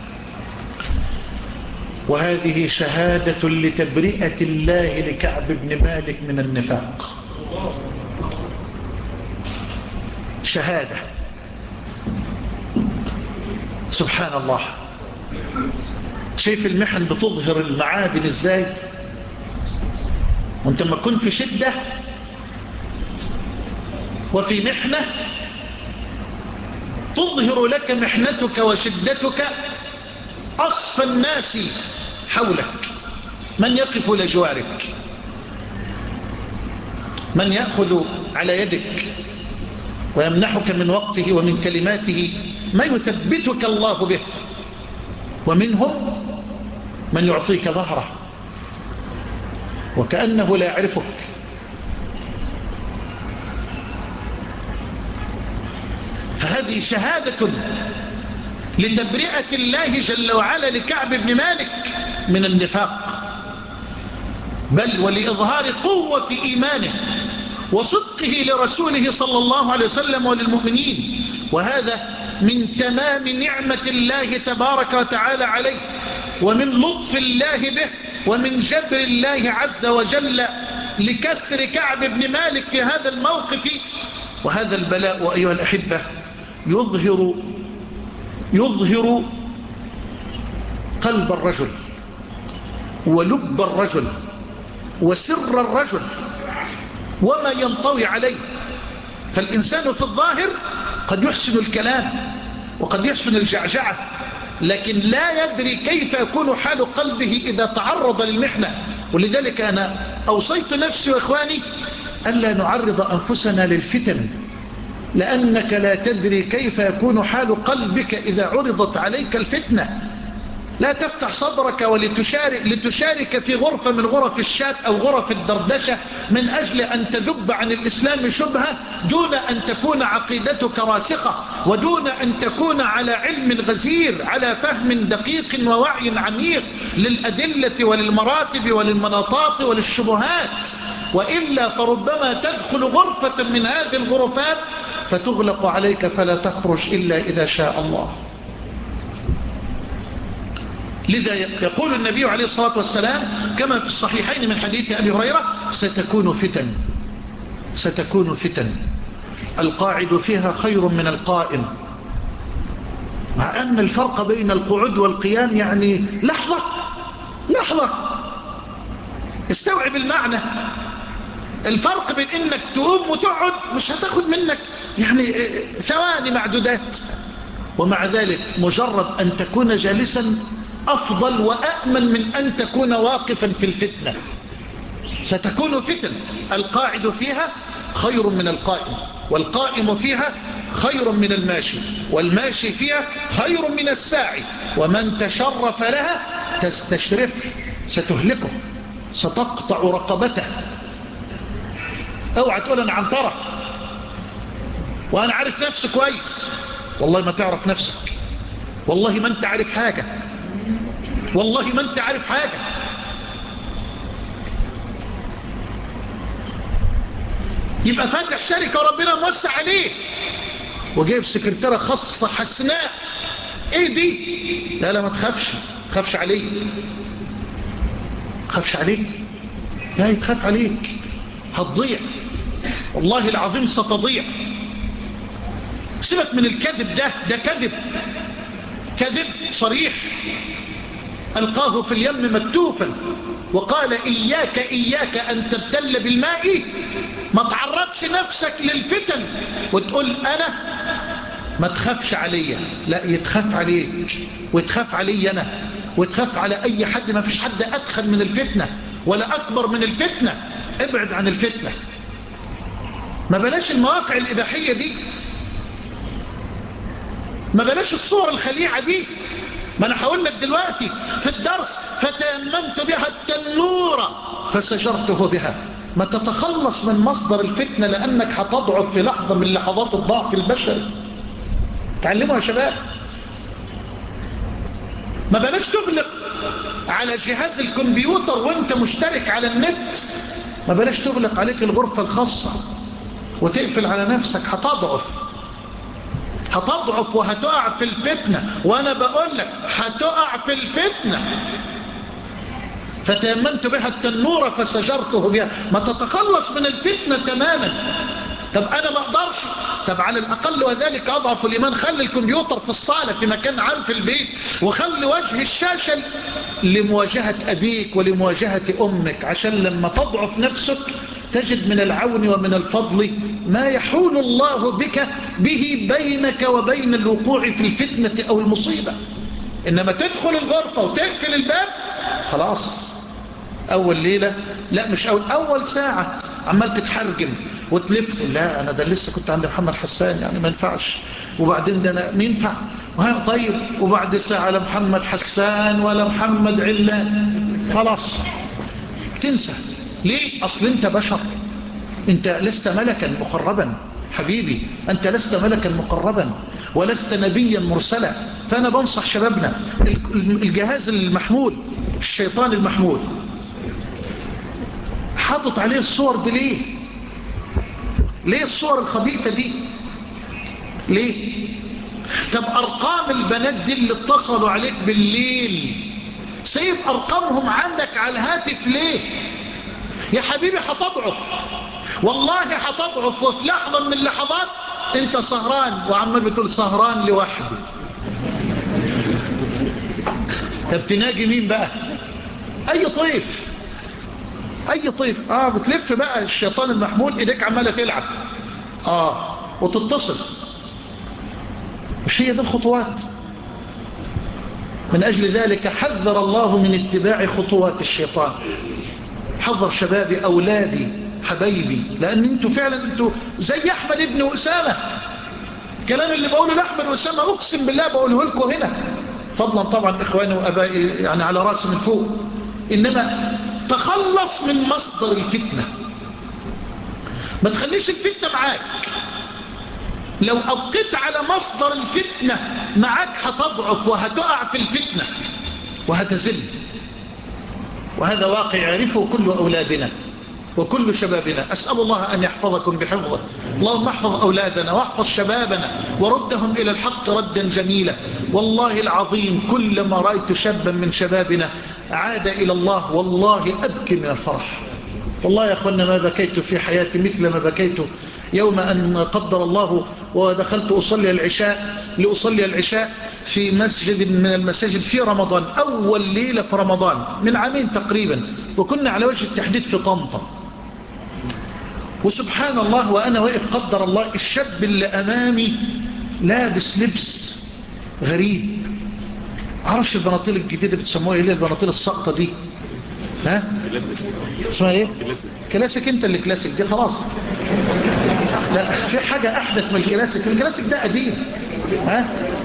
وهذه شهادة لتبرئة الله لكعب بن مالك من النفاق، شهادة. سبحان الله، شايف المحن بتظهر المعادن ازاي؟ وانت ما تكون في شدة وفي محنة تظهر لك محنتك وشدتك أصفى الناس حولك، من يقف لجوارك، من يأخذ على يدك ويمنحك من وقته ومن كلماته ما يثبتك الله به، ومنهم من يعطيك ظهره وكأنه لا يعرفك. فهذه شهادة لتبرئة الله جل وعلا لكعب بن مالك من النفاق، بل ولإظهار قوة إيمانه وصدقه لرسوله صلى الله عليه وسلم وللمؤمنين. وهذا من تمام نعمة الله تبارك وتعالى عليه، ومن لطف الله به، ومن جبر الله عز وجل لكسر كعب بن مالك في هذا الموقف. وهذا البلاء أيها الأحبة يظهر يظهر قلب الرجل ولب الرجل وسر الرجل وما ينطوي عليه. فالإنسان في الظاهر قد يحسن الكلام وقد يحسن الجعجعة لكن لا يدري كيف يكون حال قلبه إذا تعرض للمحنة. ولذلك أنا أوصيت نفسي وإخواني ألا نعرض أنفسنا للفتن، لأنك لا تدري كيف يكون حال قلبك إذا عرضت عليك الفتنة. لا تفتح صدرك ولتشارك لتشارك في غرفة من غرف الشات أو غرف الدردشة من أجل أن تذب عن الإسلام شبهة دون أن تكون عقيدتك راسخة، ودون أن تكون على علم غزير، على فهم دقيق ووعي عميق للأدلة وللمراتب وللمناطات وللشبهات. وإلا فربما تدخل غرفة من هذه الغرفات فتغلق عليك فلا تخرج إلا إذا شاء الله. لذا يقول النبي عليه الصلاة والسلام كما في الصحيحين من حديث أبي هريرة: ستكون فتن ستكون فتن القاعد فيها خير من القائم. مع أن الفرق بين القعود والقيام يعني لحظة لحظة. استوعب المعنى. الفرق بين إنك تقوم وتقعد مش هتاخد منك يعني ثواني معدودات، ومع ذلك مجرد أن تكون جالسا أفضل وأأمن من أن تكون واقفا في الفتنة. ستكون فتن القاعد فيها خير من القائم، والقائم فيها خير من الماشي، والماشي فيها خير من الساعي، ومن تشرف لها تستشرف ستهلكه، ستقطع رقبته. اوعى تقول أنا عنترة وأنا عارف نفسي كويس. والله ما تعرف نفسك، والله ما أنت عارف حاجة، والله ما أنت عارف حاجة. يبقى فاتح شركة وربنا موسع عليه وجايب سكرتيرة خاصة حسناء. ايه دي؟ لا لا ما تخافش، تخافش عليه، تخافش عليك، لا يتخاف عليك، هتضيع والله العظيم، ستضيع. سيبك من الكذب ده، ده كذب، كذب صريح. ألقاه في اليم مكتوفا وقال إياك إياك أن تبتل بالماء. ما تعرضش نفسك للفتن وتقول أنا ما تخافش عليا، لا يتخاف عليك ويتخاف علي أنا ويتخاف على أي حد. ما فيش حد أدخل من الفتنة ولا أكبر من الفتنة. ابعد عن الفتنة، ما بلاش المواقع الإباحية دي، ما بلاش الصور الخليعة دي. ما أنا هقول لك دلوقتي في الدرس: فتيممت بها التنور فسجرته بها. ما تتخلص من مصدر الفتنة، لأنك هتضعف في لحظة من لحظات الضعف البشري. تعلموا يا شباب. ما بلاش تغلق على جهاز الكمبيوتر وانت مشترك على النت، ما بلاش تغلق عليك الغرفة الخاصة وتقفل على نفسك. هتضعف هتضعف وهتقع في الفتنة. وانا بقول لك هتقع في الفتنة. فتيممت بها التنور فسجرته بها. ما تتخلص من الفتنة تماما. طب انا ما اقدرش، طب على الاقل وذلك اضعف الايمان خلي الكمبيوتر في الصالة في مكان عام في البيت، وخلي وجه الشاشة لمواجهة ابيك ولمواجهة امك، عشان لما تضعف نفسك تجد من العون ومن الفضل ما يحول الله بك به بينك وبين الوقوع في الفتنة او المصيبة. انما تدخل الغرفة وتقفل الباب خلاص. اول ليلة، لا مش اول اول ساعة عمال تتحرجم وتلف، لا انا ده لسه كنت عند محمد حسان يعني ما ينفعش، وبعدين ده انا مين ينفع طيب، وبعد ساعة لا محمد حسان ولا محمد علان، خلاص تنسى. ليه؟ اصل انت بشر، انت لست ملكا مقربا حبيبي، انت لست ملكا مقربا ولست نبيا مرسلا. فانا بنصح شبابنا الجهاز المحمول، الشيطان المحمول، حاطط عليه الصور دي ليه؟ ليه الصور الخبيثة دي؟ ليه؟ طب ارقام البنات دي اللي اتصلوا عليك بالليل سيب ارقامهم عندك على الهاتف ليه؟ يا حبيبي هتضعف والله، هتضعف. وفي لحظة من اللحظات انت سهران وعمال بتقول سهران لوحدي. طب تناجي مين بقى؟ اي طيف، اي طيف. اه بتلف بقى الشيطان المحمول، ايديك عمالة تلعب اه وتتصل. مش هي دي الخطوات؟ من أجل ذلك حذر الله من اتباع خطوات الشيطان. حذر شبابي أولادي حبايبي، لأن انتوا فعلا انتوا زي أحمد ابن أسامة. الكلام اللي بقوله لأحمد وأسامة أقسم بالله بقوله لكم هنا، فضلا طبعا إخواني وأبائي يعني على رأسي من فوق. إنما تخلص من مصدر الفتنة، ما تخليش الفتنة معاك. لو أبقيت على مصدر الفتنة معاك هتضعف وهتقع في الفتنة وهتزل. وهذا واقع يعرفه كل أولادنا وكل شبابنا. أسأل الله أن يحفظكم بحفظه. اللهم احفظ أولادنا واحفظ شبابنا وردهم إلى الحق ردا جميلا. والله العظيم كلما رأيت شابا من شبابنا عاد إلى الله والله أبكي من الفرح. والله يا أخوانا ما بكيت في حياتي مثل ما بكيت يوم أن قدر الله ودخلت أصلي العشاء لأصلي العشاء في مسجد من المساجد في رمضان، أول ليلة في رمضان من عامين تقريبا، وكنا على وجه التحديد في طنطا. وسبحان الله وأنا واقف قدر الله الشاب اللي أمامي لابس لبس غريب. عرفش البناطيل الجديدة بتسموها ايه البناطيل السقطة دي؟ ها؟ اسمها ايه؟ كلاسيك. انت اللي كلاسيك دي خلاص. لا في حاجة احدث من الكلاسيك. الكلاسيك ده قديم. ها؟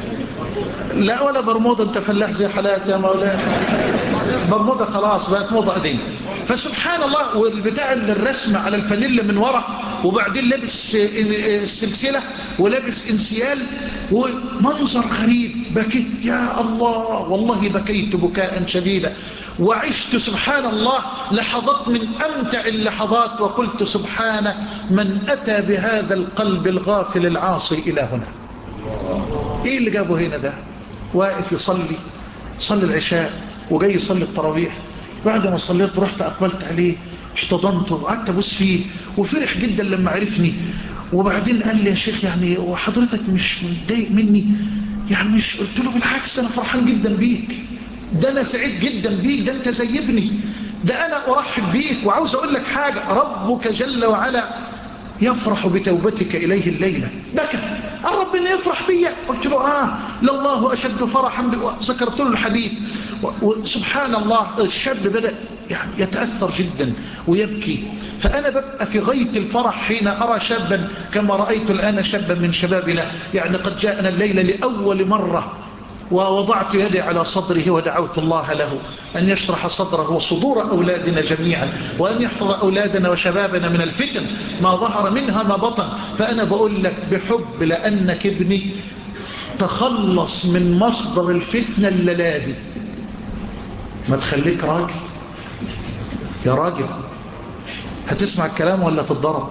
لا ولا برمودا. انت فلاح زي حالات يا مولانا. برمودا خلاص بقت موضة قديم. فسبحان الله والبتاع الرسم على الفانيلا من ورا، وبعدين لابس السلسلة ولابس انسيال ومنظر غريب. بكيت يا الله والله بكيت بكاء شديدا، وعشت سبحان الله لحظات من أمتع اللحظات، وقلت سبحان من أتى بهذا القلب الغافل العاصي إلى هنا. إيه اللي جابه هنا ده؟ واقف يصلي صلي العشاء وجاي يصلي التراويح. بعد ما صليت رحت أقبلت عليه احتضنته وقعدت أبوس فيه، وفرح جدا لما عرفني. وبعدين قال لي يا شيخ يعني وحضرتك مش متضايق مني؟ يعني مش. قلت له بالعكس أنا فرحان جدا بيك، ده أنا سعيد جدا بيك، ده أنت زي ابني، ده أنا أرحب بيك. وعاوز أقول لك حاجة، ربك جل وعلا يفرح بتوبتك إليه الليلة. بكى الرب إنه يفرح بي. قلت له آه لله أشد فرحا. ذكرت له الحديث. وسبحان الله الشاب بدأ يعني يتأثر جدا ويبكي. فأنا ببقى في غاية الفرح حين أرى شابا كما رأيت الآن شابا من شبابنا يعني قد جاءنا الليلة لأول مرة، ووضعت يدي على صدره ودعوت الله له أن يشرح صدره وصدور أولادنا جميعا، وأن يحفظ أولادنا وشبابنا من الفتن ما ظهر منها ما بطن. فأنا بقول لك بحب لأنك ابني تخلص من مصدر الفتنة الليلة. ما تخليك راجل يا راجل. هتسمع الكلام ولا تتضرب؟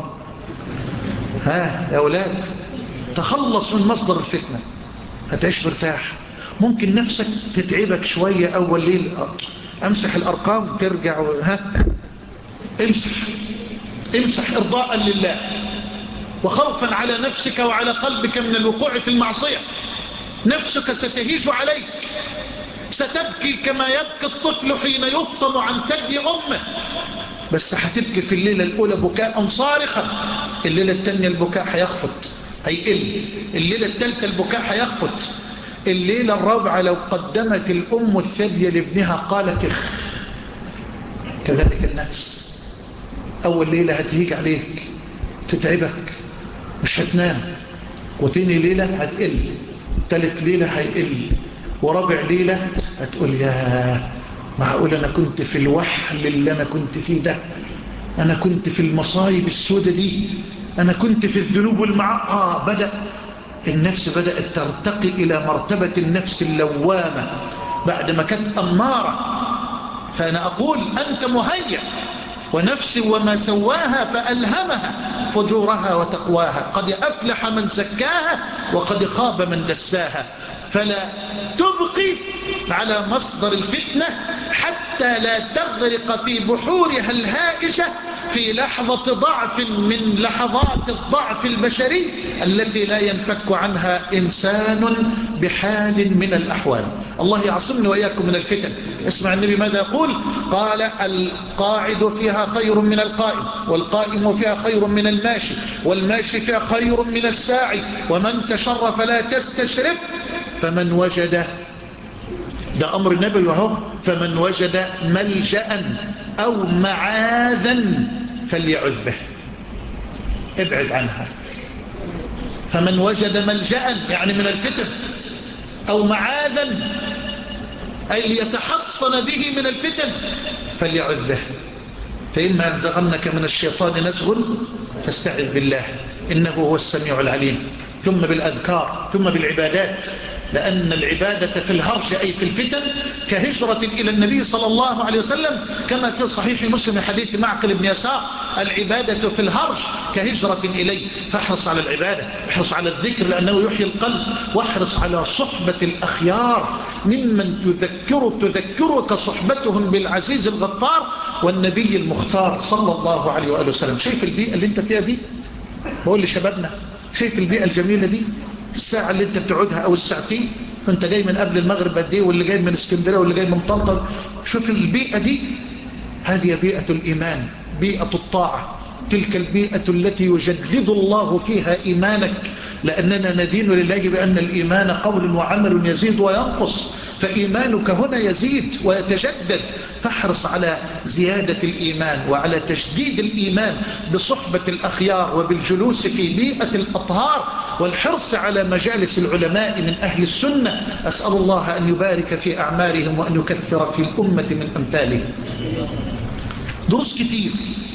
ها يا أولاد تخلص من مصدر الفتنة هتعيش مرتاح. ممكن نفسك تتعبك شوية أول ليل، أمسح الأرقام ترجع. ها امسح امسح إرضاء لله وخوفا على نفسك وعلى قلبك من الوقوع في المعصية. نفسك ستهيج عليك، ستبكي كما يبكي الطفل حين يفطم عن ثدي أمه، بس هتبكي في الليلة الأولى بكاء صارخا. الليلة الثانية البكاء هيخفت هيقل، الليلة الثالثة البكاء هيخفت، الليلة الرابعة لو قدمت الأم الثدي لابنها قالت اخ. كذلك النفس أول ليلة هتهيج عليك تتعبك مش هتنام، وتاني ليلة هتقل، ثالث ليلة هيقل، ورابع ليلة هتقول يا معقول أنا كنت في الوحل اللي أنا كنت فيه ده، أنا كنت في المصايب السودة دي، أنا كنت في الذنوب والمعاصي. آه بدأ النفس بدأت ترتقي إلى مرتبة النفس اللوامة بعدما كانت أمارة. فأنا أقول أنت مهيأ، ونفس وما سواها فألهمها فجورها وتقواها، قد أفلح من زكاها وقد خاب من دساها. فلا تبقي على مصدر الفتنة حتى لا تغرق في بحورها الهائجة في لحظة ضعف من لحظات الضعف البشري التي لا ينفك عنها إنسان بحال من الأحوال. الله يعصمني وإياكم من الفتن. اسمع النبي ماذا يقول؟ قال القاعد فيها خير من القائم، والقائم فيها خير من الماشي، والماشي فيها خير من الساعي، ومن تشرف لا تستشرف، فمن وجد ده أمر النبي وهو فمن وجد ملجأ أو معاذا فليعذ به، ابعد عنها. فمن وجد ملجأ يعني من الفتن أو معاذا أي ليتحصن به من الفتن فليعذ به. فإما ينزغنك من الشيطان نزغ فاستعذ بالله إنه هو السميع العليم. ثم بالأذكار ثم بالعبادات، لأن العبادة في الهرج أي في الفتن كهجرة إلى النبي صلى الله عليه وسلم، كما في صحيح مسلم حديث معقل بن يسار: العبادة في الهرج كهجرة إليه. فاحرص على العبادة، احرص على الذكر لأنه يحيي القلب، واحرص على صحبة الأخيار ممن يذكرك تذكرك صحبتهم بالعزيز الغفار والنبي المختار صلى الله عليه وآله وسلم. شايف البيئة اللي انت فيها دي؟ بقول لشبابنا شايف البيئة الجميلة دي؟ الساعة اللي انت بتقعدها او الساعتين، وانت جاي من قبل المغرب قد ايه، واللي جاي من اسكندريه واللي جاي من طنطا، شوف البيئة دي، هذه بيئة الإيمان، بيئة الطاعة، تلك البيئة التي يجدد الله فيها إيمانك، لأننا ندين لله بأن الإيمان قول وعمل يزيد وينقص، فإيمانك هنا يزيد ويتجدد. فاحرص على زيادة الإيمان وعلى تجديد الإيمان بصحبة الأخيار وبالجلوس في بيئة الأطهار والحرص على مجالس العلماء من أهل السنة. أسأل الله أن يبارك في أعمارهم وأن يكثر في الأمة من أمثالهم. دروس كتير،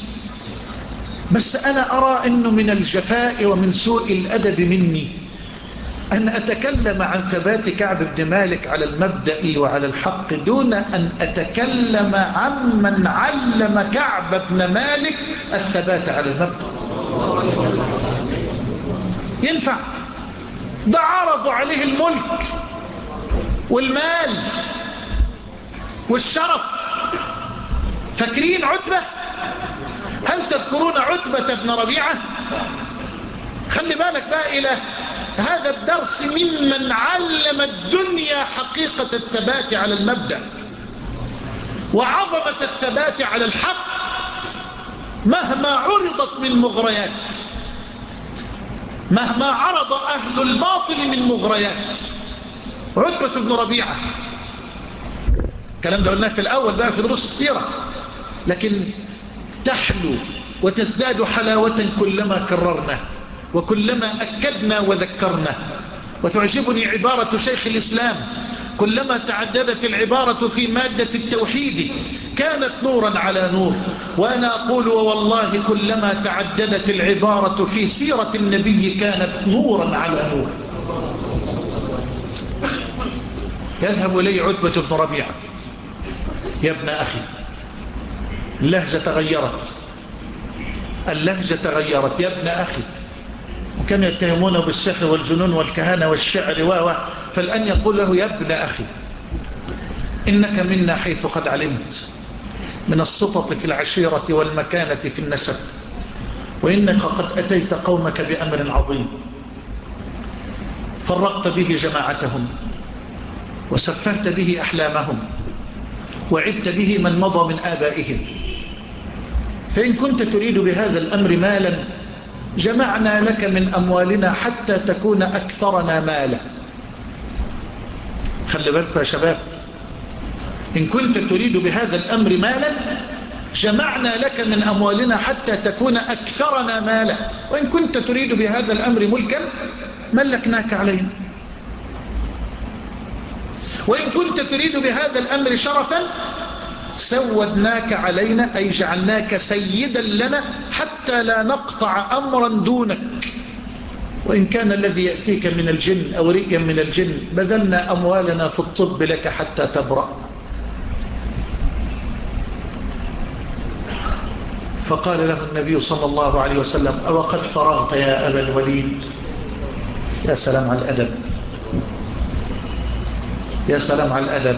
بس أنا أرى أنه من الجفاء ومن سوء الأدب مني أن أتكلم عن ثبات كعب بن مالك على المبدأ وعلى الحق دون أن أتكلم عن من علم كعب بن مالك الثبات على المبدأ. ينفع؟ ده عرضوا عليه الملك والمال والشرف. فاكرين عتبة؟ هل تذكرون عتبة بن ربيعة؟ خلي بالك بقى إلى هذا الدرس ممن علم الدنيا حقيقة الثبات على المبدأ وعظمة الثبات على الحق مهما عرضت من مغريات، مهما عرض أهل الباطل من مغريات. عتبة بن ربيعة، الكلام ده قلناه في الأول بقى في دروس السيرة، لكن تحلو وتزداد حلاوة كلما كررنا وكلما أكدنا وذكرنا. وتعجبني عبارة شيخ الإسلام: كلما تعددت العبارة في مادة التوحيد كانت نورا على نور. وأنا أقول والله كلما تعددت العبارة في سيرة النبي كانت نورا على نور. يذهب إلي عتبة بن ربيعة: يا ابن أخي، اللهجة تغيرت، اللهجة تغيرت، يا ابن أخي. وكانوا يتهمونه بالسحر والجنون والكهانة والشعر و فالآن يقول له: يا ابن أخي، إنك منا حيث قد علمت من السطط في العشيرة والمكانة في النسب، وإنك قد أتيت قومك بأمر عظيم، فرقت به جماعتهم وسفهت به أحلامهم وعدت به من مضى من آبائهم. فإن كنت تريد بهذا الأمر مالا جمعنا لك من أموالنا حتى تكون أكثرنا مالا. خلي بالك يا شباب، إن كنت تريد بهذا الأمر مالا جمعنا لك من أموالنا حتى تكون أكثرنا مالا، وإن كنت تريد بهذا الأمر ملكا ملكناك علينا، وإن كنت تريد بهذا الأمر شرفا سودناك علينا، أي جعلناك سيدا لنا حتى لا نقطع أمرا دونك. وإن كان الذي يأتيك من الجن أو رئيا من الجن بذلنا أموالنا في الطب لك حتى تبرأ. فقال له النبي صلى الله عليه وسلم: أو قد فرغت يا أبا الوليد؟ يا سلام على الأدب، يا سلام على الأدب.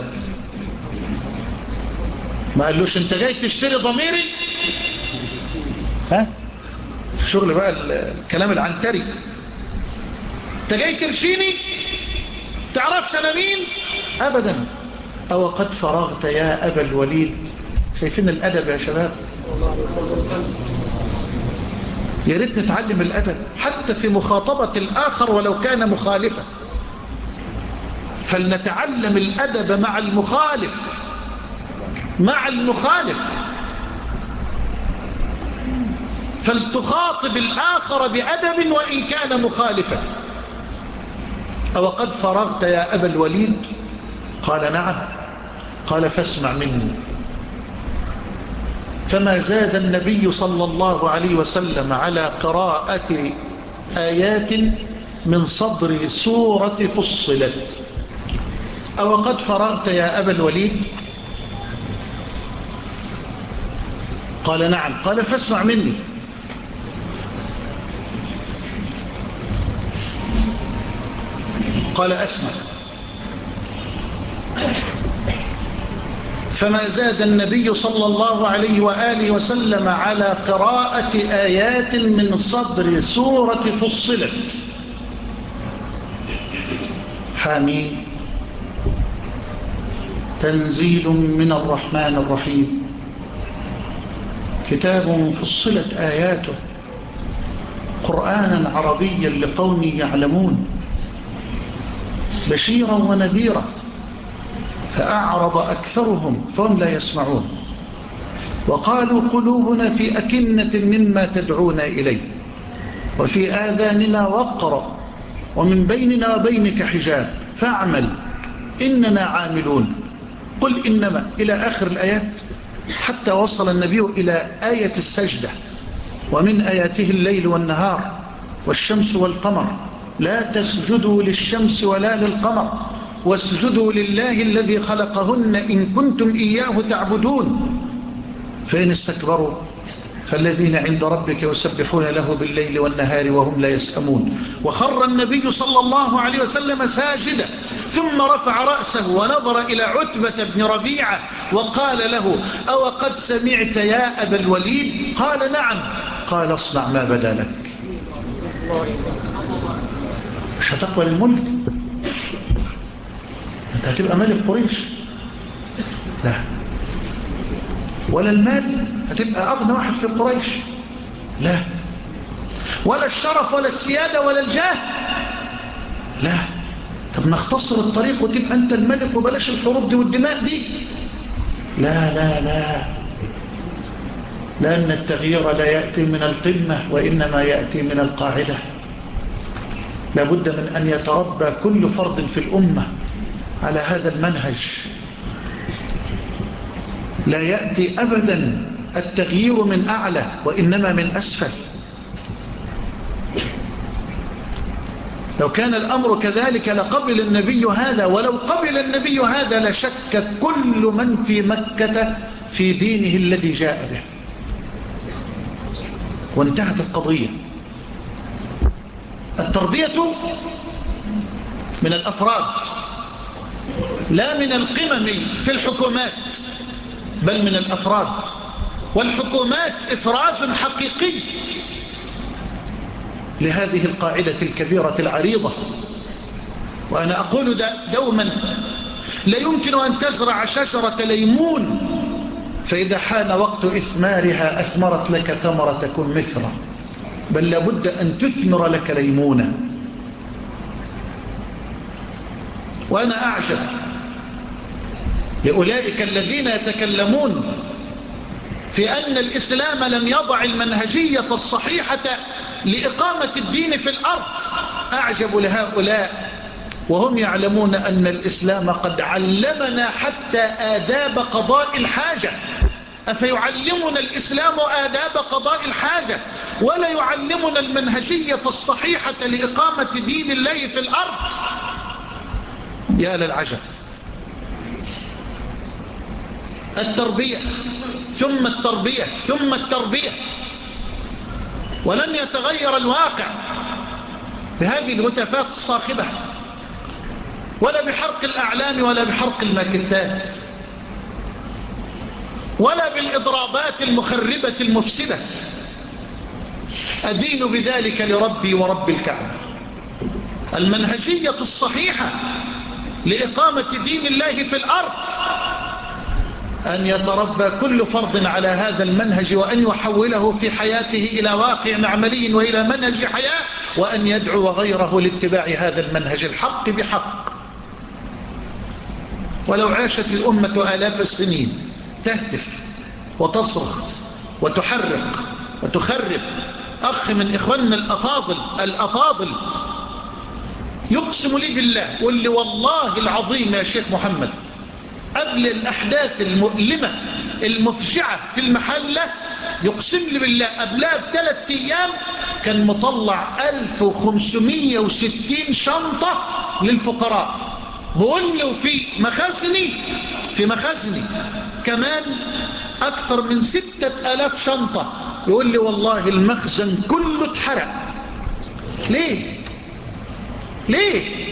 ما قالوش أنت جاي تشتري ضميري؟ ها؟ شغل بقى الكلام العنتري. أنت جاي ترشيني؟ تعرفش أنا مين؟ أبدا. أو قد فرغت يا أبا الوليد؟ شايفين الأدب يا شباب؟ يا ريت نتعلم الأدب حتى في مخاطبة الآخر ولو كان مخالفا. فلنتعلم الأدب مع المخالف مع المخالف فلتخاطب الآخر بأدب وإن كان مخالفا. أو قد فرغت يا أبا الوليد؟ قال نعم. قال فاسمع مني. فما زاد النبي صلى الله عليه وسلم على قراءة آيات من صدر سورة فصلت. أو قد فرغت يا أبا الوليد؟ قال نعم. قال فاسمع مني. قال أسمع. فما زاد النبي صلى الله عليه وآله وسلم على قراءة آيات من صدر سورة فصلت. حميم تنزيل من الرحمن الرحيم كتاب فصلت آياته قرآنا عربيا لقوم يعلمون بشيرا ونذيرا فأعرض أكثرهم فهم لا يسمعون وقالوا قلوبنا في أكنة مما تدعونا إليه وفي آذاننا وقر ومن بيننا وبينك حجاب فاعمل إننا عاملون. قل إنما إلى آخر الآيات حتى وصل النبي إلى آية السجدة ومن آياته الليل والنهار والشمس والقمر لا تسجدوا للشمس ولا للقمر واسجدوا لله الذي خلقهن إن كنتم إياه تعبدون فإن استكبروا فالذين عند ربك يسبحون له بالليل والنهار وهم لا يسأمون. وخر النبي صلى الله عليه وسلم ساجدا ثم رفع رأسه ونظر إلى عتبة بن ربيعة وقال له أو قد سمعت يا أبا الوليد؟ قال نعم. قال اصنع ما بدا لك. مش هتقبل الملك؟ انت هتبقى ملك قريش؟ لا. ولا المال؟ هتبقى أغنى واحد في قريش؟ لا. ولا الشرف ولا السيادة ولا الجاه؟ لا. طب نختصر الطريق وتبقى أنت الملك وبلاش الحروب دي والدماء دي؟ لا لا لا. لأن التغيير لا يأتي من القمة وإنما يأتي من القاعدة. لابد من أن يتربى كل فرد في الأمة على هذا المنهج. لا يأتي أبدا التغيير من أعلى وإنما من أسفل. لو كان الأمر كذلك لقبل النبي هذا، ولو قبل النبي هذا لشك كل من في مكة في دينه الذي جاء به وانتهت القضية. التربية من الأفراد لا من القمم في الحكومات بل من الأفراد. والحكومات إفراز حقيقي لهذه القاعدة الكبيرة العريضة. وأنا أقول دوما لا يمكن أن تزرع شجرة ليمون فإذا حان وقت إثمارها أثمرت لك ثمرة تكون مثرة، بل لابد أن تثمر لك ليمونة. وأنا أعجب لأولئك الذين يتكلمون في أن الإسلام لم يضع المنهجية الصحيحة لإقامة الدين في الأرض. أعجب لهؤلاء وهم يعلمون أن الإسلام قد علمنا حتى آداب قضاء الحاجة. أفيعلمنا الإسلام آداب قضاء الحاجة ولا يعلمنا المنهجية الصحيحة لإقامة دين الله في الأرض؟ يا للعجب. التربية ثم التربية ثم التربية. ولن يتغير الواقع بهذه الهتافات الصاخبة ولا بحرق الأعلام ولا بحرق الماكتات ولا بالإضرابات المخربة المفسدة. أدين بذلك لربي ورب الكعبة. المنهجية الصحيحة لإقامة دين الله في الأرض أن يتربى كل فرد على هذا المنهج وأن يحوله في حياته إلى واقع عملي وإلى منهج حياة، وأن يدعو غيره لاتباع هذا المنهج الحق بحق. ولو عاشت الأمة آلاف السنين تهتف وتصرخ وتحرق وتخرب. أخ من إخواننا الأفاضل الأفاضل يقسم لي بالله، قل لي والله العظيم يا شيخ محمد، قبل الأحداث المؤلمة المفجعة في المحلة، يقسم لي بالله قبلها بثلاث أيام كان مطلع ألف وخمسمائة وستين شنطة للفقراء. بقول له في مخازني في مخازني كمان أكثر من ستة ألاف شنطة. يقول لي والله المخزن كله اتحرق. ليه ليه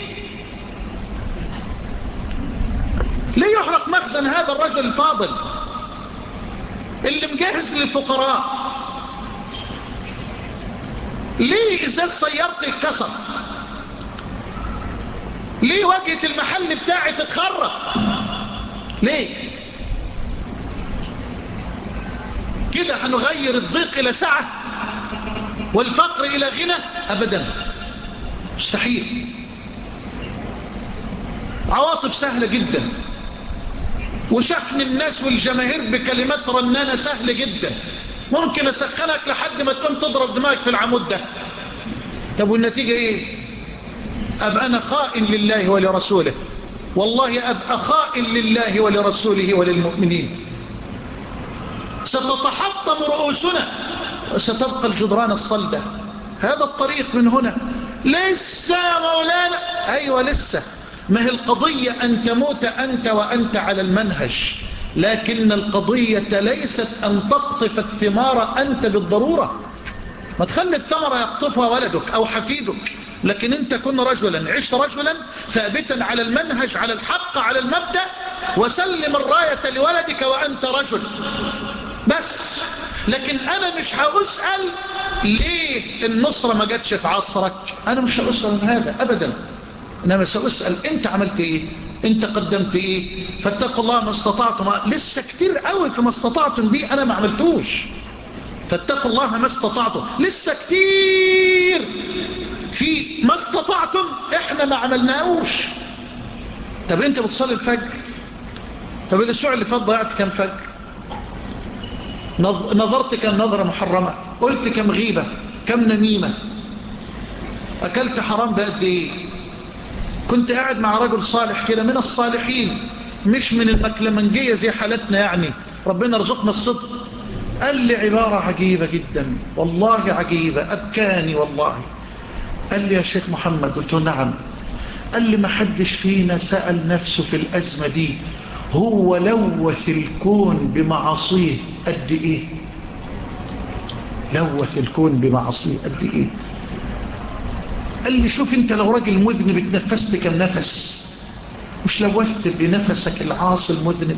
ليه يحرق مخزن هذا الرجل الفاضل اللي مجهز للفقراء؟ ليه ازاز سيارتي اتكسر؟ ليه واجهة المحل بتاعي تتخرب؟ ليه كده هنغير الضيق الى سعة والفقر الى غنى؟ ابدا، مستحيل. عواطف سهلة جدا، وشحن الناس والجماهير بكلمات رنانة سهلة جدا، ممكن اسخنك لحد ما تكون تضرب دماغك في العمود ده. طب والنتيجة ايه؟ ابقى انا خائن لله ولرسوله، والله ابقى خائن لله ولرسوله وللمؤمنين. ستتحطم رؤوسنا وستبقى الجدران الصلدة. هذا الطريق من هنا. لسه يا مولانا، ايوه لسه. ما هي القضية أن تموت أنت وأنت على المنهج، لكن القضية ليست أن تقطف الثمار أنت بالضرورة. ما تخلي الثمرة يقطفها ولدك أو حفيدك، لكن أنت كن رجلا، عشت رجلا ثابتا على المنهج، على الحق، على المبدأ، وسلم الراية لولدك وأنت رجل بس. لكن أنا مش هأسأل ليه النصرة ما جاتش في عصرك، أنا مش هأسأل من هذا أبدا، إنما سأسأل أنت عملت إيه، أنت قدمت إيه. فاتقوا الله ما استطعتم. لسه كتير قوي في ما استطعتم بيه أنا ما عملتوش. فاتقوا الله ما استطعتم، لسه كتير في ما استطعتم إحنا ما عملناهوش. طب أنت بتصلي الفجر، طب الأسبوع اللي فات ضيعت كم فجر؟ نظرت كم نظرة محرمة؟ قلت كم غيبة؟ كم نميمة؟ أكلت حرام بقد إيه؟ كنت قاعد مع رجل صالح كده من الصالحين، مش من المكلمنجية زي حالتنا يعني، ربنا رزقنا الصدق. قال لي عبارة عجيبة جدا والله، عجيبة أبكاني والله. قال لي يا شيخ محمد، قلت له نعم. قال لي ما حدش فينا سأل نفسه في الأزمة دي هو لوث الكون بمعاصيه قد إيه؟ لوث الكون بمعاصيه قد إيه؟ قال لي شوف انت لو راجل مذنب اتنفست كم نفس، مش لوثت بنفسك العاصي المذنب؟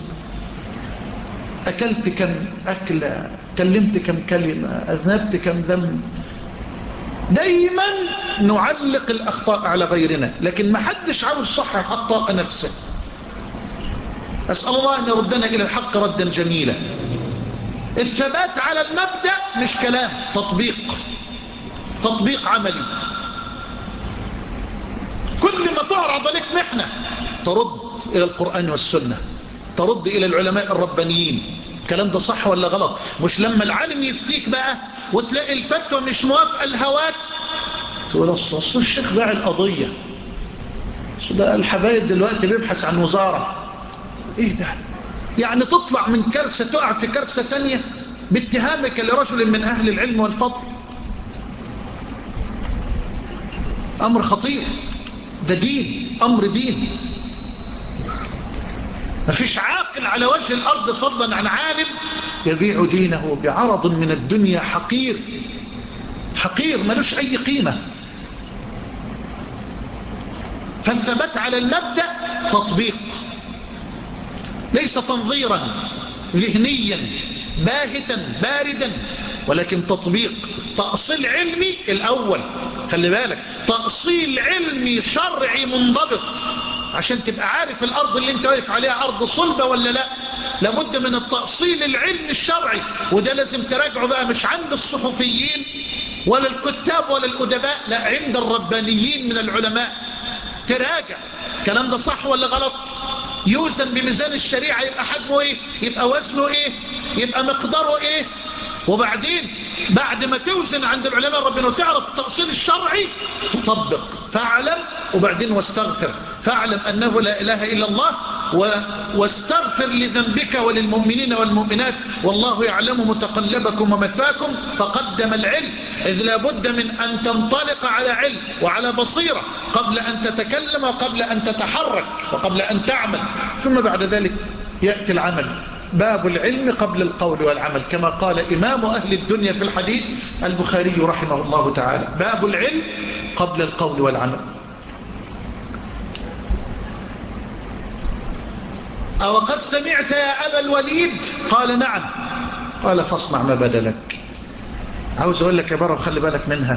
أكلت كم أكلة، كلمت كم كلمة، أذنبت كم ذنب. دايما نعلق الأخطاء على غيرنا، لكن ما حدش عاوز صحح أخطاء نفسه. أسأل الله أن يردنا إلى الحق ردا جميلا. الثبات على المبدأ مش كلام، تطبيق، تطبيق عملي. كل ما تعرض لك محنة ترد إلى القرآن والسنة، ترد إلى العلماء الربانيين. الكلام ده صح ولا غلط؟ مش لما العالم يفتيك بقى وتلاقي الفتوى مش موافقة الهواك تقول أصل أصل الشيخ باع القضية، ده الحبايب دلوقتي بيبحث عن وزارة. إيه ده؟ يعني تطلع من كارثة تقع في كارثة تانية باتهامك لرجل من أهل العلم والفضل. أمر خطير، ده دين، أمر دين. ما فيش عاقل على وجه الأرض فضلا عن عالم يبيع دينه بعرض من الدنيا حقير، حقير ملوش أي قيمة. فالثبات على المبدأ تطبيق، ليس تنظيرا ذهنيا باهتا باردا، ولكن تطبيق، تأصيل علمي الأول. خلي بالك، تأصيل علمي شرعي منضبط عشان تبقى عارف الأرض اللي انت واقف عليها أرض صلبة ولا لا. لابد من التأصيل العلمي الشرعي، وده لازم تراجعه بقى مش عند الصحفيين ولا الكتاب ولا الأدباء، لا، عند الربانيين من العلماء. تراجع الكلام ده صح ولا غلط. يوزن بميزان الشريعة يبقى حجمه ايه؟ يبقى وزنه ايه؟ يبقى مقداره ايه؟ وبعدين بعد ما توزن عند العلماء ربنا وتعرف التأصيل الشرعي تطبق. فاعلم وبعدين واستغفر، فاعلم أنه لا إله إلا الله و... واستغفر لذنبك وللمؤمنين والمؤمنات والله يعلم متقلبكم ومثاكم. فقدم العلم، إذ لا بد من أن تنطلق على علم وعلى بصيرة قبل أن تتكلم وقبل أن تتحرك وقبل أن تعمل، ثم بعد ذلك يأتي العمل. باب العلم قبل القول والعمل، كما قال إمام أهل الدنيا في الحديث البخاري رحمه الله تعالى: باب العلم قبل القول والعمل. أو قد سمعت يا أبا الوليد؟ قال: نعم. قال: فاصنع ما بدا لك. عاوز أقول لك عبارة وخلي بالك منها: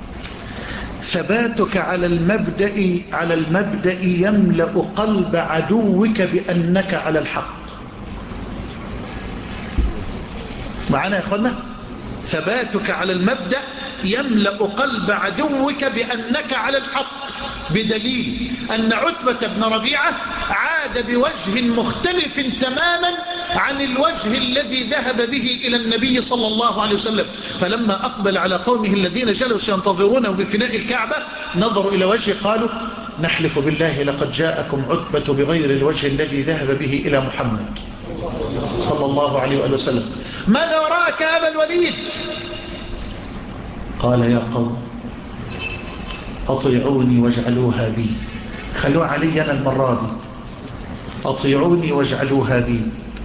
ثباتك على المبدأ على المبدأ يملأ قلب عدوك بأنك على الحق. معنا يا أخوانا؟ ثباتك على المبدأ يملأ قلب عدوك بأنك على الحق، بدليل أن عتبة بن ربيعة عاد بوجه مختلف تماما عن الوجه الذي ذهب به إلى النبي صلى الله عليه وسلم. فلما أقبل على قومه الذين جلسوا ينتظرونه بفناء الكعبة نظروا إلى وجهه قالوا: نحلف بالله لقد جاءكم عتبة بغير الوجه الذي ذهب به إلى محمد صلى الله عليه وسلم. ماذا وراءك يا أبا الوليد؟ قال: يا قوم أطيعوني واجعلوها بي. خلوا علي أنا المرة دي، أطيعوني واجعلوها بي.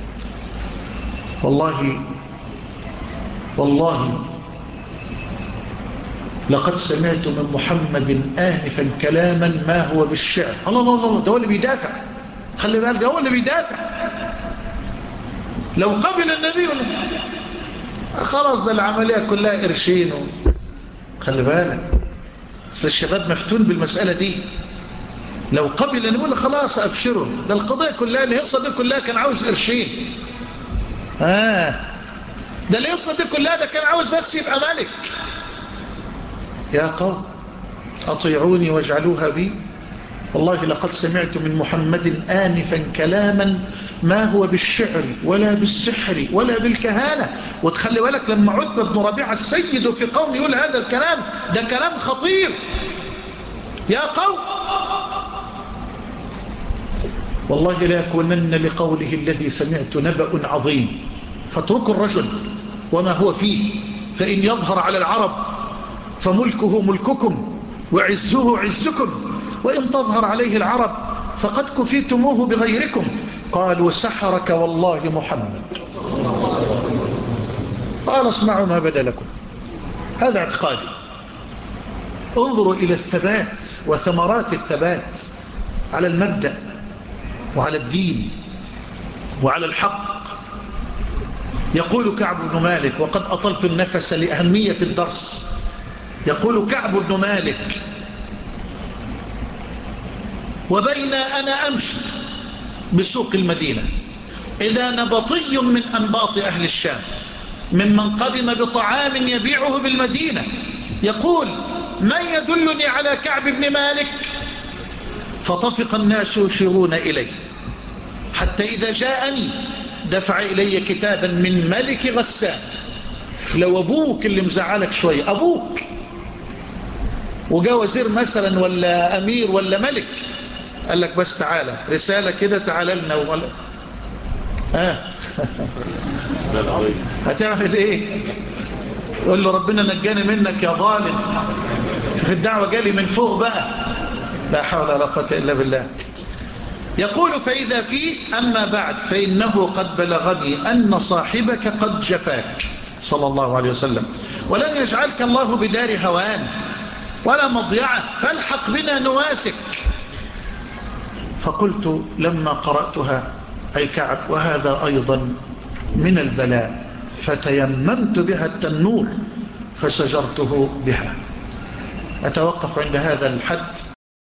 والله والله لقد سمعت من محمد آنفا كلاما ما هو بالشعر. الله الله الله، ده هو اللي بيدافع. خلي بالك، ده هو اللي بيدافع. لو قبل النبي ولا خلاص ده العملية كلها قرشين. خلي بالك، أصل الشباب مفتون بالمسألة دي. لو قبل النبي ولا خلاص أبشره، ده القضية كلها الهصة دي كلها كان عاوز قرشين. آه ده الهصة دي كلها ده كان عاوز بس يبقى ملك. يا قوم أطيعوني واجعلوها بي. والله لقد سمعت من محمد آنفا كلاما ما هو بالشعر ولا بالسحر ولا بالكهانة. وتخلي بالك لما عتبة بن ربيعة السيد في قوم يقول هذا الكلام، ده كلام خطير. يا قوم والله لا يكونن لقوله الذي سمعت نبأ عظيم، فاتركوا الرجل وما هو فيه، فإن يظهر على العرب فملكه ملككم وعزه عزكم، وإن تظهر عليه العرب فقد كفيتموه بغيركم. قالوا: سحرك والله محمد. قال: اسمعوا ما بدا لكم. هذا اعتقادي. انظروا إلى الثبات وثمرات الثبات على المبدأ وعلى الدين وعلى الحق. يقول كعب بن مالك، وقد أطلت النفس لأهمية الدرس، يقول كعب بن مالك: وبين أنا أمشي بسوق المدينة إذا نبطي من أنباط أهل الشام ممن قدم بطعام يبيعه بالمدينة يقول: من يدلني على كعب بن مالك؟ فطفق الناس يشيرون إليه حتى إذا جاءني دفع إلي كتابا من ملك غسان. لو أبوك اللي مزعلك شوية، أبوك وجاء وزير مثلا ولا أمير ولا ملك، قال لك بس تعالى رسالة كده تعالى لنا ولا ها هتعمل ايه؟ يقول له: ربنا نجاني منك يا ظالم. في الدعوة جالي من فوق بقى. لا حول ولا قوة إلا بالله. يقول: فإذا فيه أما بعد فإنه قد بلغني أن صاحبك قد جفاك صلى الله عليه وسلم، ولن يجعلك الله بدار هوان ولا مضيعة، فالحق بنا نواسك. فقلت لما قرأتها: أي كعب، وهذا أيضا من البلاء، فتيممت بها التنور فسجرته بها. أتوقف عند هذا الحد